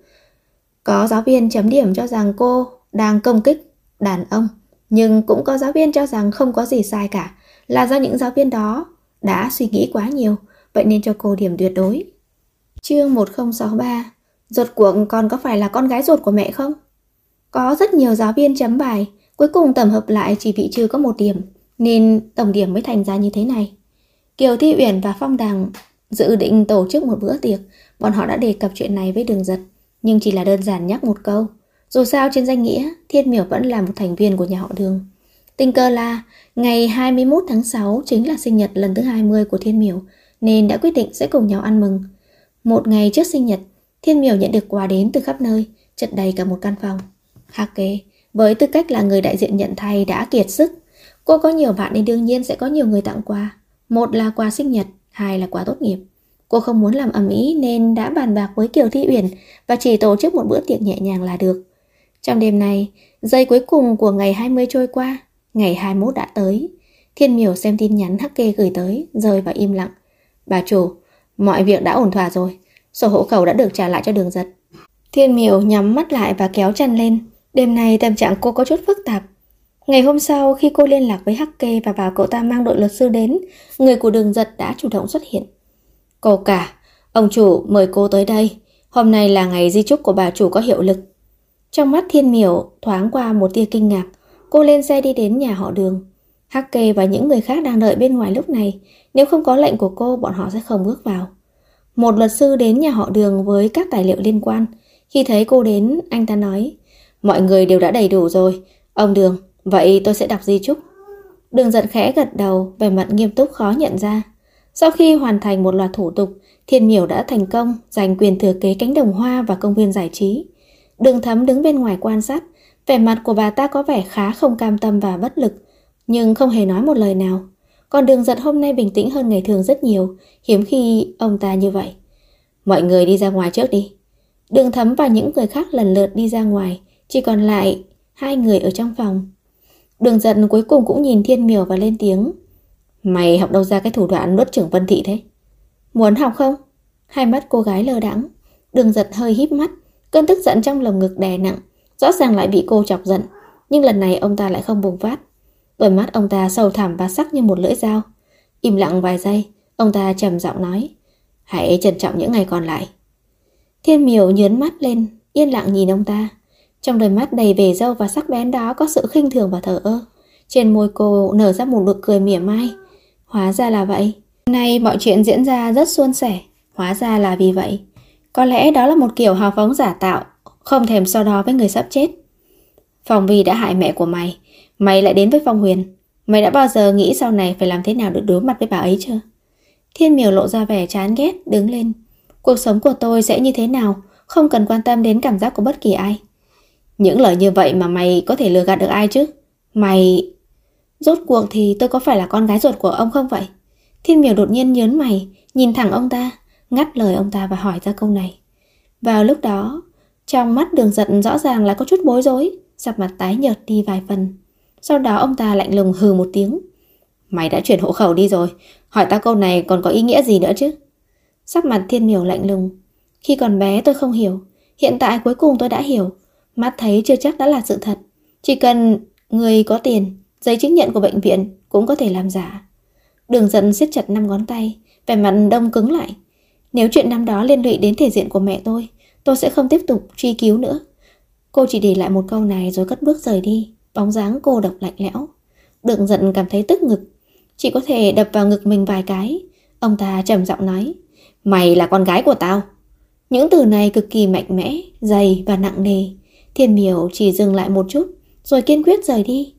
Có giáo viên chấm điểm cho rằng cô đang công kích đàn ông. Nhưng cũng có giáo viên cho rằng không có gì sai cả, là do những giáo viên đó đã suy nghĩ quá nhiều, vậy nên cho cô điểm tuyệt đối. Chương 1063. Rốt cuộc con có phải là con gái ruột của mẹ không? Có rất nhiều giáo viên chấm bài, cuối cùng tổng hợp lại chỉ bị trừ có 1 điểm, nên tổng điểm mới thành ra như thế này. Kiều Thi Uyển và Phong Đằng dự định tổ chức một bữa tiệc, bọn họ đã đề cập chuyện này với Đường Giật, nhưng chỉ là đơn giản nhắc một câu. Dù sao trên danh nghĩa, Thiên Miểu vẫn là một thành viên của nhà họ Đường. Tình cờ là ngày 21 tháng 6 chính là sinh nhật lần thứ 20 của Thiên Miểu, nên đã quyết định sẽ cùng nhau ăn mừng. Một ngày trước sinh nhật, Thiên Miểu nhận được quà đến từ khắp nơi, chất đầy cả một căn phòng. Hắc Kê, với tư cách là người đại diện nhận thay đã kiệt sức. Cô có nhiều bạn nên đương nhiên sẽ có nhiều người tặng quà. 1 là quà sinh nhật, 2 là quà tốt nghiệp. Cô không muốn làm ầm ĩ nên đã bàn bạc với Kiều Thi Uyển và chỉ tổ chức một bữa tiệc nhẹ nhàng là được. Trong đêm này, giây cuối cùng của ngày 20 trôi qua, ngày 21 đã tới. Thiên Miểu xem tin nhắn Hắc Kê gửi tới, rơi vào im lặng. Bà chủ, mọi việc đã ổn thỏa rồi, sổ hộ khẩu đã được trả lại cho Đường Giật. Thiên Miểu nhắm mắt lại và kéo chăn lên. Đêm nay tâm trạng cô có chút phức tạp. Ngày hôm sau khi cô liên lạc với Hắc Kê và bảo cậu ta mang đội luật sư đến, người của Đường Giật đã chủ động xuất hiện. Cô cả, ông chủ mời cô tới đây. Hôm nay là ngày di chúc của bà chủ có hiệu lực. Trong mắt Thiên Miểu thoáng qua một tia kinh ngạc. Cô lên xe đi đến nhà họ Đường. Hắc Kê và những người khác đang đợi bên ngoài lúc này. Nếu không có lệnh của cô, bọn họ sẽ không bước vào. Một luật sư đến nhà họ Đường với các tài liệu liên quan. Khi thấy cô đến, anh ta nói: mọi người đều đã đầy đủ rồi. Ông Đường, vậy tôi sẽ đọc di chúc. Đường Giật khẽ gật đầu, vẻ mặt nghiêm túc khó nhận ra. Sau khi hoàn thành một loạt thủ tục, Thiên Miểu đã thành công giành quyền thừa kế cánh đồng hoa và công viên giải trí. Đường Thấm đứng bên ngoài quan sát, vẻ mặt của bà ta có vẻ khá không cam tâm và bất lực, nhưng không hề nói một lời nào. Còn Đường Giật hôm nay bình tĩnh hơn ngày thường rất nhiều, hiếm khi ông ta như vậy. Mọi người đi ra ngoài trước đi. Đường Thấm và những người khác lần lượt đi ra ngoài, chỉ còn lại 2 người ở trong phòng. Đường Giật cuối cùng cũng nhìn Thiên Miểu và lên tiếng: mày học đâu ra cái thủ đoạn nuốt chửng Vân Thị thế? Muốn học không? Hai mắt cô gái lơ đãng. Đường Giật hơi híp mắt, cơn tức giận trong lồng ngực đè nặng, rõ ràng lại bị cô chọc giận, nhưng lần này ông ta lại không bùng phát. Đôi mắt ông ta sâu thẳm và sắc như một lưỡi dao. Im lặng vài giây, ông ta trầm giọng nói: hãy trân trọng những ngày còn lại. Thiên Miểu nhớn mắt lên, yên lặng nhìn ông ta. Trong đôi mắt đầy vẻ râu và sắc bén đó có sự khinh thường và thờ ơ. Trên môi cô nở ra một nụ cười mỉa mai. Hóa ra là vậy. Hôm nay mọi chuyện diễn ra rất suôn sẻ. Hóa ra là vì vậy. Có lẽ đó là một kiểu hào phóng giả tạo, không thèm so đo với người sắp chết. Phong Vi đã hại mẹ của mày, mày lại đến với Phong Huyền. Mày đã bao giờ nghĩ sau này phải làm thế nào để đối mặt với bà ấy chưa? Thiên Miểu lộ ra vẻ chán ghét, đứng lên. Cuộc sống của tôi sẽ như thế nào, không cần quan tâm đến cảm giác của bất kỳ ai. Những lời như vậy mà mày có thể lừa gạt được ai chứ? Mày... Rốt cuộc thì tôi có phải là con gái ruột của ông không vậy? Thiên Miểu đột nhiên nhớn mày, nhìn thẳng ông ta, ngắt lời ông ta và hỏi ra câu này. Vào lúc đó, trong mắt Đường Giật rõ ràng là có chút bối rối, sắc mặt tái nhợt đi vài phần. Sau đó ông ta lạnh lùng hừ một tiếng. Mày đã chuyển hộ khẩu đi rồi, hỏi ta câu này còn có ý nghĩa gì nữa chứ? Sắc mặt Thiên Miểu lạnh lùng. Khi còn bé tôi không hiểu, hiện tại cuối cùng tôi đã hiểu. Mắt thấy chưa chắc đã là sự thật. Chỉ cần người có tiền, giấy chứng nhận của bệnh viện cũng có thể làm giả. Đường Giật siết chặt 5 ngón tay, vẻ mặt đông cứng lại. Nếu chuyện năm đó liên lụy đến thể diện của mẹ tôi sẽ không tiếp tục truy cứu nữa. Cô chỉ để lại một câu này rồi cất bước rời đi, bóng dáng cô độc lạnh lẽo. Đường Giật cảm thấy tức ngực, chỉ có thể đập vào ngực mình vài cái. Ông ta trầm giọng nói: mày là con gái của tao. Những từ này cực kỳ mạnh mẽ, dày và nặng nề. Thiên Miểu chỉ dừng lại một chút, rồi kiên quyết rời đi.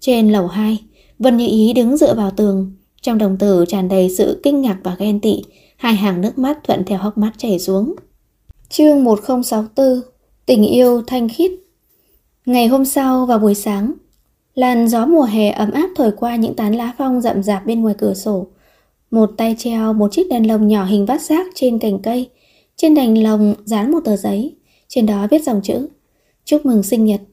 Trên lầu 2, Vân Như Ý đứng dựa vào tường, trong đồng tử tràn đầy sự kinh ngạc và ghen tị, hai hàng nước mắt thuận theo hốc mắt chảy xuống. Chương 1064, tình yêu thanh khiết. Ngày hôm sau vào buổi sáng, làn gió mùa hè ấm áp thổi qua những tán lá phong rậm rạp bên ngoài cửa sổ. Một tay treo một chiếc đèn lồng nhỏ hình bát giác trên cành cây. Trên đèn lồng dán một tờ giấy, trên đó viết dòng chữ: chúc mừng sinh nhật.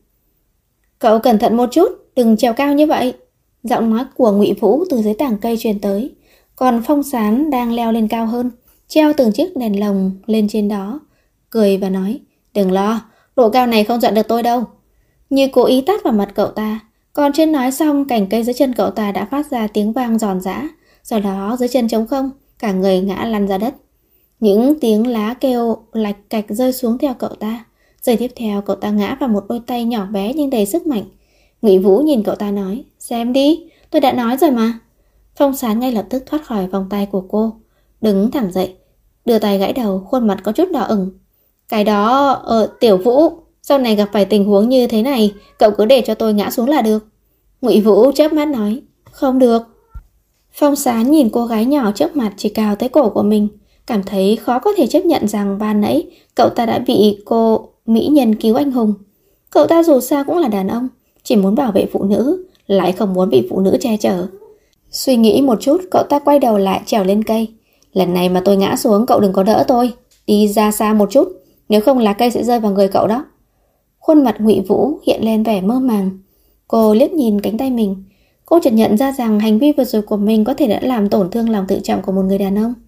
Cậu cẩn thận một chút, đừng trèo cao như vậy. Giọng nói của Ngụy Vũ từ dưới tảng cây truyền tới. Còn Phong Sán đang leo lên cao hơn, treo từng chiếc đèn lồng lên trên đó, cười và nói: đừng lo, độ cao này không dọa được tôi đâu. Như cố ý tát vào mặt cậu ta. Còn chưa nói xong, cành cây dưới chân cậu ta đã phát ra tiếng vang giòn giã. Sau đó dưới chân trống không, cả người ngã lăn ra đất. Những tiếng lá kêu lạch cạch rơi xuống theo cậu ta. Giây tiếp theo, cậu ta ngã vào một đôi tay nhỏ bé nhưng đầy sức mạnh. Ngụy Vũ nhìn cậu ta nói: xem đi, tôi đã nói rồi mà. Phong Sán ngay lập tức thoát khỏi vòng tay của cô, đứng thẳng dậy, đưa tay gãi đầu, khuôn mặt có chút đỏ ửng. Cái đó, Tiểu Vũ, sau này gặp phải tình huống như thế này, cậu cứ để cho tôi ngã xuống là được. Ngụy Vũ chớp mắt nói: không được. Phong Sán nhìn cô gái nhỏ trước mặt chỉ cao tới cổ của mình, cảm thấy khó có thể chấp nhận rằng ban nãy cậu ta đã bị cô mỹ nhân cứu anh hùng. Cậu ta dù sao cũng là đàn ông, chỉ muốn bảo vệ phụ nữ, lại không muốn bị phụ nữ che chở. Suy nghĩ một chút, cậu ta quay đầu lại trèo lên cây. Lần này mà tôi ngã xuống, cậu đừng có đỡ tôi, đi ra xa một chút, nếu không lá cây sẽ rơi vào người cậu đó. Khuôn mặt Ngụy Vũ hiện lên vẻ mơ màng. Cô liếc nhìn cánh tay mình. Cô chợt nhận ra rằng hành vi vừa rồi của mình có thể đã làm tổn thương lòng tự trọng của một người đàn ông.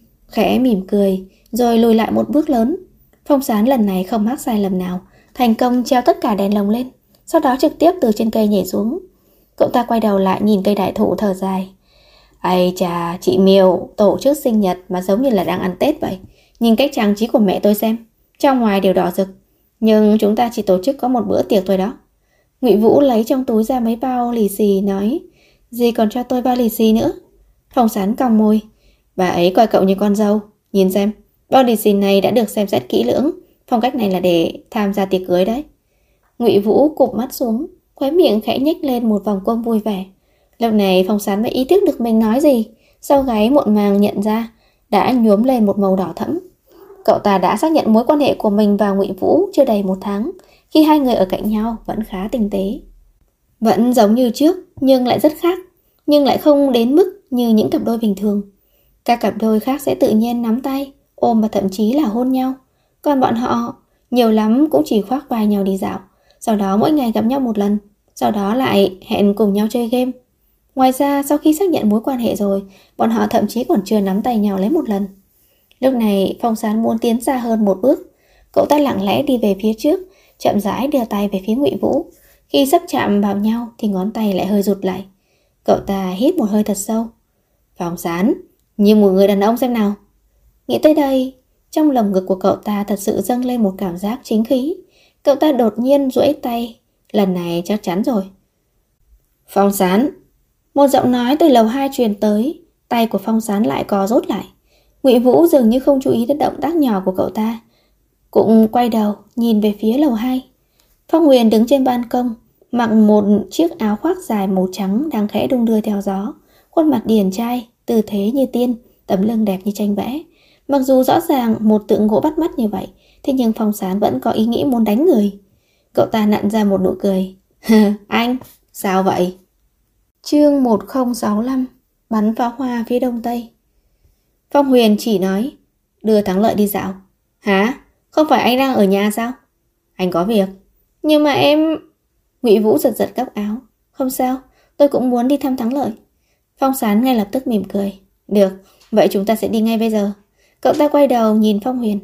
Khẽ mỉm cười, rồi lùi lại một bước lớn. Phong Sán lần này không mắc sai lầm nào, thành công treo tất cả đèn lồng lên, sau đó trực tiếp từ trên cây nhảy xuống. Cậu ta quay đầu lại nhìn cây đại thụ thở dài. Ây chà, chị Miêu tổ chức sinh nhật mà giống như là đang ăn Tết vậy. Nhìn cách trang trí của mẹ tôi xem, trong ngoài đều đỏ rực, nhưng chúng ta chỉ tổ chức có một bữa tiệc thôi đó. Ngụy Vũ lấy trong túi ra mấy bao lì xì nói: dì còn cho tôi bao lì xì nữa. Phong Sán cong môi: bà ấy coi cậu như con dâu, nhìn xem, bao lì xì này đã được xem xét kỹ lưỡng, phong cách này là để tham gia tiệc cưới đấy. Ngụy Vũ cụp mắt xuống, khóe miệng khẽ nhếch lên một vòng cong vui vẻ. Lúc này Phong Sán mới ý thức được mình nói gì, sau gáy muộn màng nhận ra đã nhuốm lên một màu đỏ thẫm. Cậu ta đã xác nhận mối quan hệ của mình và Ngụy Vũ chưa đầy 1 tháng, khi hai người ở cạnh nhau vẫn khá tinh tế. Vẫn giống như trước, nhưng lại rất khác, nhưng lại không đến mức như những cặp đôi bình thường. Các cặp đôi khác sẽ tự nhiên nắm tay, ôm và thậm chí là hôn nhau. Còn bọn họ, nhiều lắm cũng chỉ khoác vai nhau đi dạo, sau đó mỗi ngày gặp nhau một lần, sau đó lại hẹn cùng nhau chơi game. Ngoài ra, sau khi xác nhận mối quan hệ rồi, bọn họ thậm chí còn chưa nắm tay nhau lấy một lần. Lúc này, Phong Sán muốn tiến xa hơn một bước. Cậu ta lặng lẽ đi về phía trước, chậm rãi đưa tay về phía Ngụy Vũ. Khi sắp chạm vào nhau thì ngón tay lại hơi rụt lại. Cậu ta hít một hơi thật sâu. Phong Sán, như một người đàn ông xem nào. Nghĩ tới đây, trong lồng ngực của cậu ta thật sự dâng lên một cảm giác chính khí. Cậu ta đột nhiên duỗi tay. Lần này chắc chắn rồi. Phong Sán. Một giọng nói từ lầu 2 truyền tới. Tay của Phong Sán lại co rút lại. Ngụy Vũ dường như không chú ý đến động tác nhỏ của cậu ta, cũng quay đầu nhìn về phía lầu 2. Phong Huyền đứng trên ban công, mặc một chiếc áo khoác dài màu trắng đang khẽ đung đưa theo gió, khuôn mặt điển trai, tư thế như tiên, tấm lưng đẹp như tranh vẽ. Mặc dù rõ ràng một tượng gỗ bắt mắt như vậy, thế nhưng Phong Sán vẫn có ý nghĩ muốn đánh người. Cậu ta nặn ra một nụ cười. Anh, sao vậy? Chương 1065, bắn pháo hoa phía đông tây. Phong Huyền chỉ nói: đưa Thắng Lợi đi dạo. Hả? Không phải anh đang ở nhà sao? Anh có việc. Nhưng mà em... Ngụy Vũ giật giật góc áo. Không sao, tôi cũng muốn đi thăm Thắng Lợi. Phong Sán ngay lập tức mỉm cười. Được, vậy chúng ta sẽ đi ngay bây giờ. Cậu ta quay đầu nhìn Phong Huyền.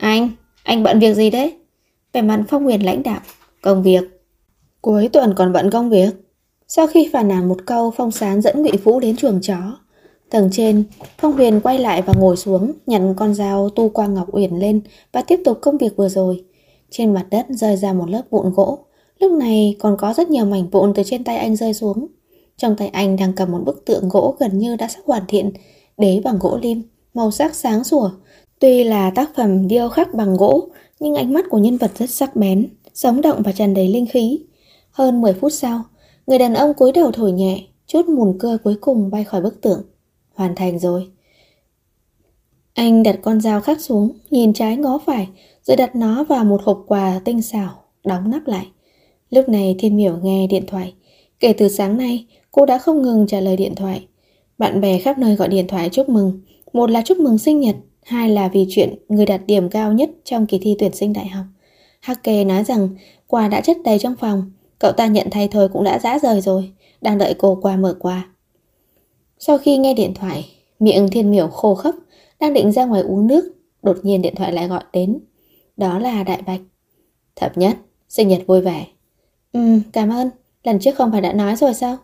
Anh bận việc gì đấy? Vẻ mặt Phong Huyền lãnh đạm. Công việc. Cuối tuần còn bận công việc. Sau khi phàn nàn một câu, Phong Sán dẫn Ngụy Vũ đến chuồng chó. Tầng trên, Phong Huyền quay lại và ngồi xuống, nhận con dao tu quang ngọc uyển lên và tiếp tục công việc vừa rồi. Trên mặt đất rơi ra một lớp vụn gỗ. Lúc này còn có rất nhiều mảnh vụn từ trên tay anh rơi xuống. Trong tay anh đang cầm một bức tượng gỗ gần như đã sắp hoàn thiện, đế bằng gỗ lim, màu sắc sáng sủa. Tuy là tác phẩm điêu khắc bằng gỗ, nhưng ánh mắt của nhân vật rất sắc bén, sống động và tràn đầy linh khí. Hơn 10 phút sau, Người đàn ông cúi đầu thổi nhẹ, chút mùn cưa cuối cùng bay khỏi bức tượng. Hoàn thành rồi. Anh đặt con dao khác xuống, nhìn trái ngó phải, rồi đặt nó vào một hộp quà tinh xảo, đóng nắp lại. Lúc này Thiên Miểu nghe điện thoại. Kể từ sáng nay, cô đã không ngừng trả lời điện thoại. Bạn bè khắp nơi gọi điện thoại chúc mừng. Một là chúc mừng sinh nhật, hai là vì chuyện người đạt điểm cao nhất trong kỳ thi tuyển sinh đại học. Hake nói rằng quà đã chất đầy trong phòng, cậu ta nhận thay thôi cũng đã rã rời rồi, đang đợi cô qua mở quà. Sau khi nghe điện thoại, miệng Thiên Miểu khô khốc, đang định ra ngoài uống nước, đột nhiên điện thoại lại gọi đến. Đó là Đại Bạch. Thập Nhất, sinh nhật vui vẻ. Cảm ơn, lần trước không phải đã nói rồi sao?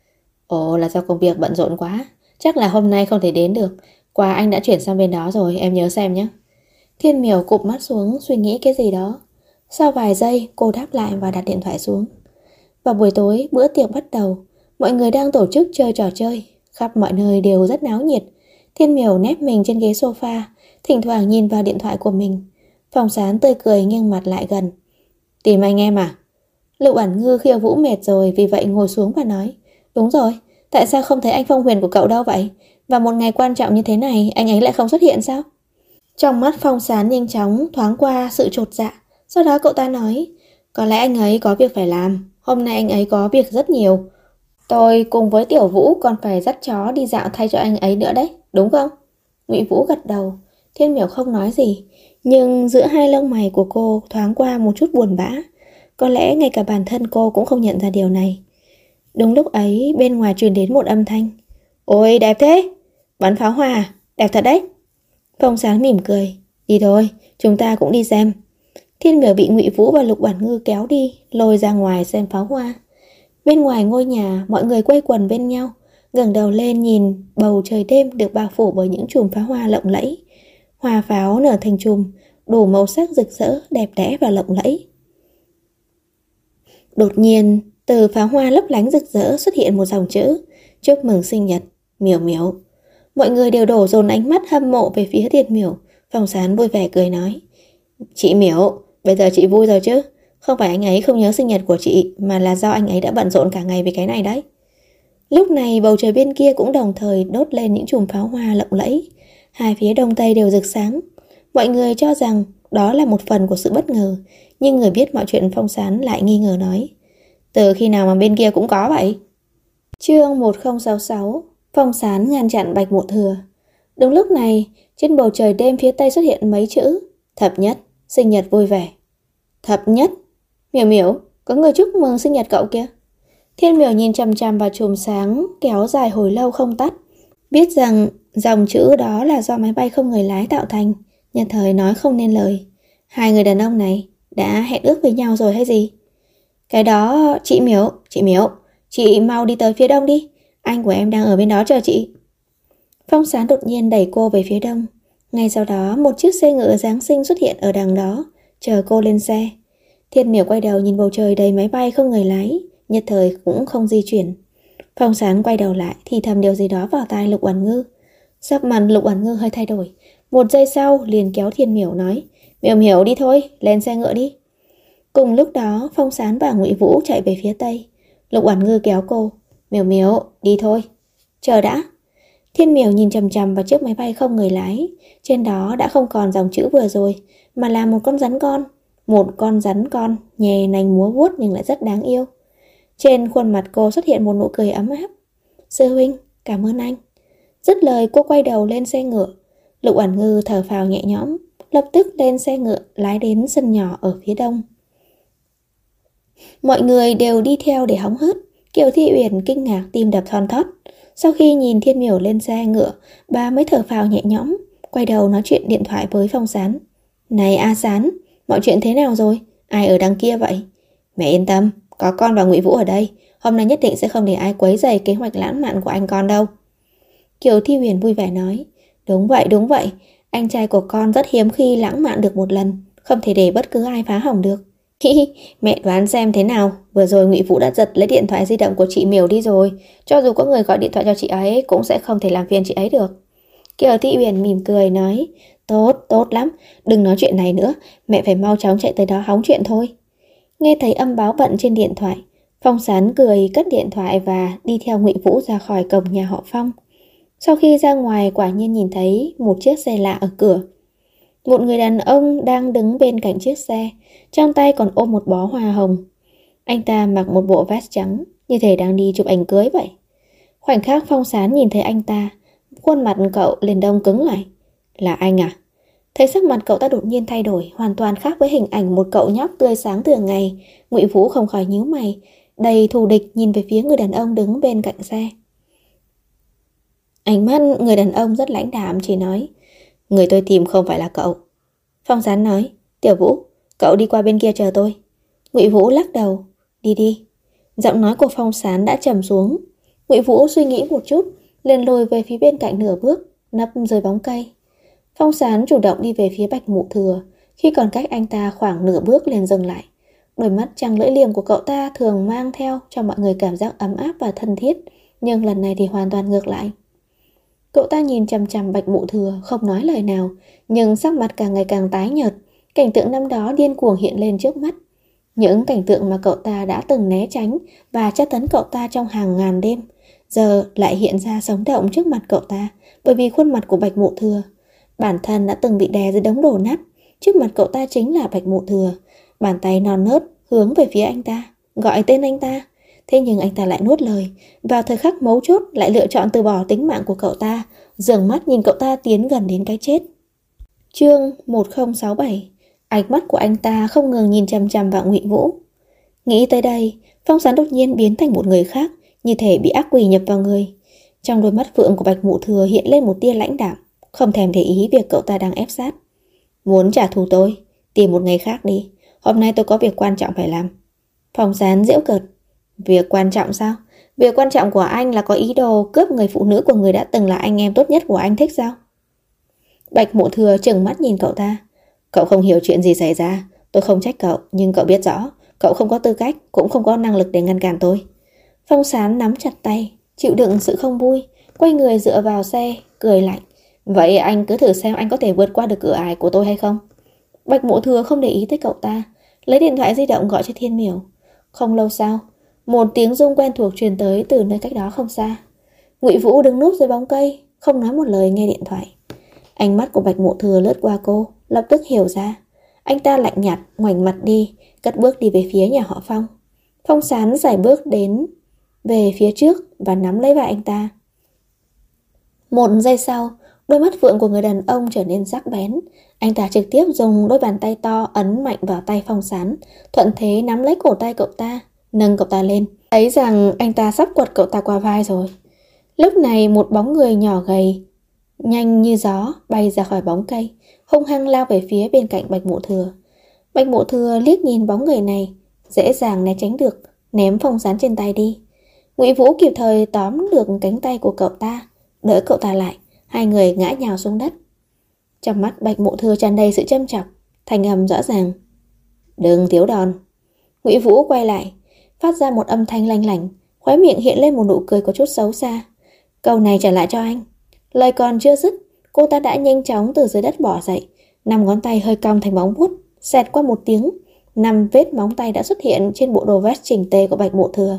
Ồ, là do công việc bận rộn quá, chắc là hôm nay không thể đến được. Quà anh đã chuyển sang bên đó rồi, em nhớ xem nhé. Thiên Miểu cụp mắt xuống suy nghĩ cái gì đó. Sau vài giây cô đáp lại và đặt điện thoại xuống. Vào buổi tối, bữa tiệc bắt đầu. Mọi người đang tổ chức chơi trò chơi. Khắp mọi nơi đều rất náo nhiệt. Thiên Miểu nép mình trên ghế sofa, thỉnh thoảng nhìn vào điện thoại của mình. Phong Sán tươi cười nghiêng mặt lại gần. Tìm anh em à? Lục Ẩn Ngư khiêu vũ mệt rồi, vì vậy ngồi xuống và nói. Đúng rồi, tại sao không thấy anh Phong Huyền của cậu đâu vậy? Và một ngày quan trọng như thế này, anh ấy lại không xuất hiện sao? Trong mắt Phong Sán nhanh chóng thoáng qua sự chột dạ. Sau đó cậu ta nói, có lẽ anh ấy có việc phải làm. Hôm nay anh ấy có việc rất nhiều. Tôi cùng với Tiểu Vũ còn phải dắt chó đi dạo thay cho anh ấy nữa đấy, đúng không? Ngụy Vũ gật đầu. Thiên Miểu không nói gì, nhưng giữa hai lông mày của cô thoáng qua một chút buồn bã. Có lẽ ngay cả bản thân cô cũng không nhận ra điều này. Đúng lúc ấy, bên ngoài truyền đến một âm thanh. Ôi, đẹp thế! Bắn pháo hoa, đẹp thật đấy! Phong Sáng mỉm cười. Đi thôi, chúng ta cũng đi xem. Thiên Miểu bị Ngụy Vũ và Lục Bản Ngư kéo đi, lôi ra ngoài xem pháo hoa. Bên ngoài ngôi nhà, mọi người quây quần bên nhau, ngẩng đầu lên nhìn bầu trời đêm được bao phủ bởi những chùm pháo hoa lộng lẫy. Hoa pháo nở thành chùm, đủ màu sắc rực rỡ, đẹp đẽ và lộng lẫy. Đột nhiên, từ pháo hoa lấp lánh rực rỡ xuất hiện một dòng chữ: chúc mừng sinh nhật, Miểu Miểu. Mọi người đều đổ dồn ánh mắt hâm mộ về phía Thiên Miểu. Phong Sán vui vẻ cười nói, chị Miểu, bây giờ chị vui rồi chứ? Không phải anh ấy không nhớ sinh nhật của chị, mà là do anh ấy đã bận rộn cả ngày về cái này đấy. Lúc này bầu trời bên kia cũng đồng thời đốt lên những chùm pháo hoa lộng lẫy. Hai phía đông tây đều rực sáng. Mọi người cho rằng đó là một phần của sự bất ngờ, nhưng người biết mọi chuyện Phong Sán lại nghi ngờ nói, từ khi nào mà bên kia cũng có vậy? Chương 1066. Phong Sán ngăn chặn Bạch Mộ Thừa. Đúng lúc này, trên bầu trời đêm phía tây xuất hiện mấy chữ: Thập Nhất, sinh nhật vui vẻ. Thập Nhất? Miểu Miểu, có người chúc mừng sinh nhật cậu kia. Thiên Miểu nhìn chằm chằm vào chùm sáng kéo dài hồi lâu không tắt, biết rằng dòng chữ đó là do máy bay không người lái tạo thành, nhất thời nói không nên lời. Hai người đàn ông này đã hẹn ước với nhau rồi hay gì? Cái đó, chị Miểu, chị mau đi tới phía đông đi, anh của em đang ở bên đó chờ chị. Phong Sán đột nhiên đẩy cô về phía đông. Ngay sau đó một chiếc xe ngựa Giáng sinh xuất hiện ở đằng đó, chờ cô lên xe. Thiên Miểu quay đầu nhìn bầu trời đầy máy bay không người lái, nhất thời cũng không di chuyển. Phong Sán quay đầu lại thì thầm điều gì đó vào tai Lục Uẩn Ngư. Sắc mặt Lục Uẩn Ngư hơi thay đổi. Một giây sau liền kéo Thiên Miểu nói, Miểu Miểu đi thôi, lên xe ngựa đi. Cùng lúc đó Phong Sán và Ngụy Vũ chạy về phía tây. Lục Uẩn Ngư kéo cô, Miểu Miểu đi thôi. Chờ đã. Thiên Miểu nhìn chằm chằm vào chiếc máy bay không người lái. Trên đó đã không còn dòng chữ vừa rồi, mà là một con rắn con. Một con rắn con nhè nành múa vuốt nhưng lại rất đáng yêu. Trên khuôn mặt cô xuất hiện một nụ cười ấm áp. Sư huynh, cảm ơn anh. Dứt lời cô quay đầu lên xe ngựa. Lục Uẩn Ngư thở phào nhẹ nhõm, lập tức lên xe ngựa lái đến sân nhỏ ở phía đông. Mọi người đều đi theo để hóng hớt. Kiều Thi Uyển kinh ngạc tim đập thon thót. Sau khi nhìn Thiên Miểu lên xe ngựa, bà mới thở phào nhẹ nhõm, quay đầu nói chuyện điện thoại với Phong Sán. Này A Sán, mọi chuyện thế nào rồi? Ai ở đằng kia vậy? Mẹ yên tâm, có con và Ngụy Vũ ở đây. Hôm nay nhất định sẽ không để ai quấy rầy kế hoạch lãng mạn của anh con đâu. Kiều Thi Huyền vui vẻ nói. Đúng vậy. Anh trai của con rất hiếm khi lãng mạn được một lần, không thể để bất cứ ai phá hỏng được. Mẹ đoán xem thế nào. Vừa rồi Ngụy Vũ đã giật lấy điện thoại di động của chị Miểu đi rồi. Cho dù có người gọi điện thoại cho chị ấy cũng sẽ không thể làm phiền chị ấy được. Kiều Thi Uyển mỉm cười nói. Tốt lắm. Đừng nói chuyện này nữa. Mẹ phải mau chóng chạy tới đó hóng chuyện thôi. Nghe thấy âm báo bận trên điện thoại, Phong Sán cười cất điện thoại và đi theo Ngụy Vũ ra khỏi cổng nhà họ Phong. Sau khi ra ngoài quả nhiên nhìn thấy một chiếc xe lạ ở cửa. Một người đàn ông đang đứng bên cạnh chiếc xe, trong tay còn ôm một bó hoa hồng. Anh ta mặc một bộ vest trắng, như thể đang đi chụp ảnh cưới vậy. Khoảnh khắc Phong Sán nhìn thấy anh ta, khuôn mặt cậu liền đông cứng lại. Là anh à? Thấy sắc mặt cậu ta đột nhiên thay đổi, hoàn toàn khác với hình ảnh một cậu nhóc tươi sáng thường ngày, Ngụy Vũ không khỏi nhíu mày, đầy thù địch nhìn về phía người đàn ông đứng bên cạnh xe. Ánh mắt người đàn ông rất lãnh đạm, chỉ nói: người tôi tìm không phải là cậu. Phong Sán nói: Tiểu Vũ, cậu đi qua bên kia chờ tôi. Ngụy Vũ lắc đầu: đi đi. Giọng nói của Phong Sán đã trầm xuống. Ngụy Vũ suy nghĩ một chút, liền lùi về phía bên cạnh nửa bước, nấp dưới bóng cây. Phong Sán chủ động đi về phía Bạch Mụ Thừa, khi còn cách anh ta khoảng nửa bước liền dừng lại. Đôi mắt trăng lưỡi liềm của cậu ta thường mang theo cho mọi người cảm giác ấm áp và thân thiết, nhưng lần này thì hoàn toàn ngược lại. Cậu ta nhìn chằm chằm Bạch Mụ Thừa, không nói lời nào, nhưng sắc mặt càng ngày càng tái nhợt. Cảnh tượng năm đó điên cuồng hiện lên trước mắt. Những cảnh tượng mà cậu ta đã từng né tránh và tra tấn cậu ta trong hàng ngàn đêm, giờ lại hiện ra sống động trước mặt cậu ta, bởi vì khuôn mặt của Bạch Mụ Thừa. Bản thân đã từng bị đè dưới đống đổ nát, trước mặt cậu ta chính là Bạch Mụ Thừa. Bàn tay non nớt hướng về phía anh ta, gọi tên anh ta. Thế nhưng anh ta lại nuốt lời, vào thời khắc mấu chốt lại lựa chọn từ bỏ tính mạng của cậu ta, dường mắt nhìn cậu ta tiến gần đến cái chết. Chương 1067. Ánh mắt của anh ta không ngừng nhìn chằm chằm vào Ngụy Vũ. Nghĩ tới đây, Phong Sán đột nhiên biến thành một người khác, như thể bị ác quỷ nhập vào người. Trong đôi mắt phượng của Bạch Mụ Thừa hiện lên một tia lãnh đạm, không thèm để ý việc cậu ta đang ép sát. Muốn trả thù tôi, tìm một ngày khác đi. Hôm nay tôi có việc quan trọng phải làm. Phong Sán giễu cợt. Việc quan trọng sao? Việc quan trọng của anh là có ý đồ cướp người phụ nữ của người đã từng là anh em tốt nhất của anh thích sao? Bạch Mụ Thừa trừng mắt nhìn cậu ta. Cậu không hiểu chuyện gì xảy ra. Tôi không trách cậu, nhưng cậu biết rõ cậu không có tư cách, cũng không có năng lực để ngăn cản tôi. Phong Sán nắm chặt tay, chịu đựng sự không vui, quay người dựa vào xe, cười lạnh. Vậy anh cứ thử xem anh có thể vượt qua được cửa ải của tôi hay không? Bạch Mụ Thừa không để ý tới cậu ta, lấy điện thoại di động gọi cho Thiên Miểu. Không lâu sau, một tiếng rung quen thuộc truyền tới từ nơi cách đó không xa. Ngụy Vũ đứng núp dưới bóng cây, không nói một lời nghe điện thoại. Ánh mắt của Bạch Mụ Thừa lướt qua cô, lập tức hiểu ra. Anh ta lạnh nhạt ngoảnh mặt đi, cất bước đi về phía nhà họ Phong. Phong Sán sải bước đến về phía trước và nắm lấy vai anh ta. Một giây sau, đôi mắt phượng của người đàn ông trở nên sắc bén. Anh ta trực tiếp dùng đôi bàn tay to ấn mạnh vào tay Phong Sán, thuận thế nắm lấy cổ tay cậu ta, nâng cậu ta lên. Thấy rằng anh ta sắp quật cậu ta qua vai rồi. Lúc này một bóng người nhỏ gầy, nhanh như gió bay ra khỏi bóng cây, hung hăng lao về phía bên cạnh Bạch Mụ Thừa. Bạch Mụ Thừa liếc nhìn bóng người này, dễ dàng né tránh được, ném Phong Sán trên tay đi. Ngụy Vũ kịp thời tóm được cánh tay của cậu ta, đỡ cậu ta lại, hai người ngã nhào xuống đất. Trong mắt Bạch Mụ Thừa tràn đầy sự châm chọc, thanh âm rõ ràng. Đừng thiếu đòn. Ngụy Vũ quay lại, phát ra một âm thanh lanh lảnh, khóe miệng hiện lên một nụ cười có chút xấu xa. Câu này trả lại cho anh. Lời còn chưa dứt, cô ta đã nhanh chóng từ dưới đất bỏ dậy, 5 ngón tay hơi cong thành móng vuốt, xẹt qua một tiếng, 5 vết móng tay đã xuất hiện trên bộ đồ vest chỉnh tề của Bạch Mụ Thừa.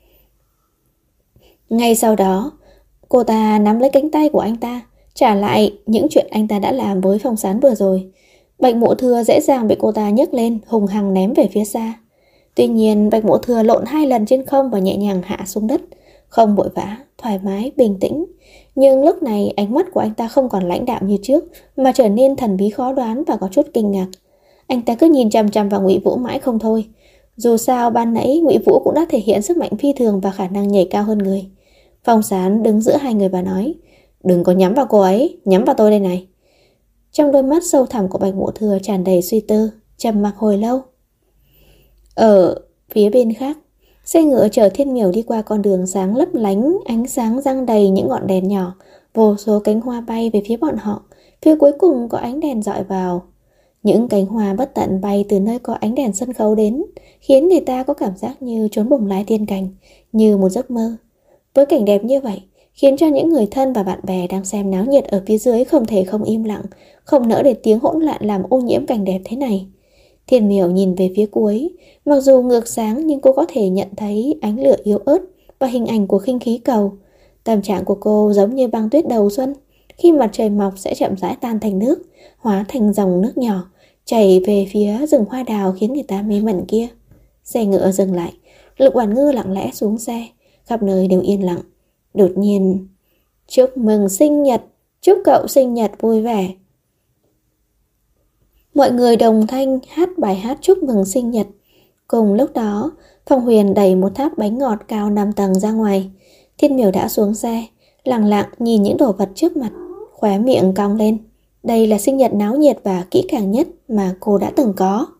Ngay sau đó, cô ta nắm lấy cánh tay của anh ta, trả lại những chuyện anh ta đã làm với Phong Sán vừa rồi. Bạch Mụ Thừa dễ dàng bị cô ta nhấc lên, hùng hăng ném về phía xa. Tuy nhiên, Bạch Mụ Thừa lộn 2 lần trên không và nhẹ nhàng hạ xuống đất, không vội vã, thoải mái, bình tĩnh. Nhưng lúc này ánh mắt của anh ta không còn lãnh đạm như trước, mà trở nên thần bí khó đoán và có chút kinh ngạc. Anh ta cứ nhìn chằm chằm vào Ngụy Vũ mãi không thôi. Dù sao ban nãy Ngụy Vũ cũng đã thể hiện sức mạnh phi thường và khả năng nhảy cao hơn người. Phong Sán đứng giữa hai người và nói, đừng có nhắm vào cô ấy, nhắm vào tôi đây này. Trong đôi mắt sâu thẳm của Bạch Mụ Thừa tràn đầy suy tư, trầm mặc hồi lâu. Ở phía bên khác, xe ngựa chở Thiên Miểu đi qua con đường sáng lấp lánh, ánh sáng răng đầy những ngọn đèn nhỏ, vô số cánh hoa bay về phía bọn họ. Phía cuối cùng có ánh đèn dọi vào. Những cánh hoa bất tận bay từ nơi có ánh đèn sân khấu đến, khiến người ta có cảm giác như trốn bồng lai tiên cảnh, như một giấc mơ. Với cảnh đẹp như vậy, khiến cho những người thân và bạn bè đang xem náo nhiệt ở phía dưới không thể không im lặng, không nỡ để tiếng hỗn loạn làm ô nhiễm cảnh đẹp thế này. Thiên Miểu nhìn về phía cuối, mặc dù ngược sáng nhưng cô có thể nhận thấy ánh lửa yếu ớt và hình ảnh của khinh khí cầu. Tâm trạng của cô giống như băng tuyết đầu xuân, khi mặt trời mọc sẽ chậm rãi tan thành nước, hóa thành dòng nước nhỏ, chảy về phía rừng hoa đào khiến người ta mê mẩn kia. Xe ngựa dừng lại, Lục Oản Ngư lặng lẽ xuống xe, khắp nơi đều yên lặng. Đột nhiên, chúc mừng sinh nhật, chúc cậu sinh nhật vui vẻ. Mọi người đồng thanh hát bài hát chúc mừng sinh nhật. Cùng lúc đó, Phong Huyền đẩy một tháp bánh ngọt cao 5 tầng ra ngoài. Thiên Miểu đã xuống xe, lặng lặng nhìn những đồ vật trước mặt, khóe miệng cong lên. Đây là sinh nhật náo nhiệt và kỹ càng nhất mà cô đã từng có.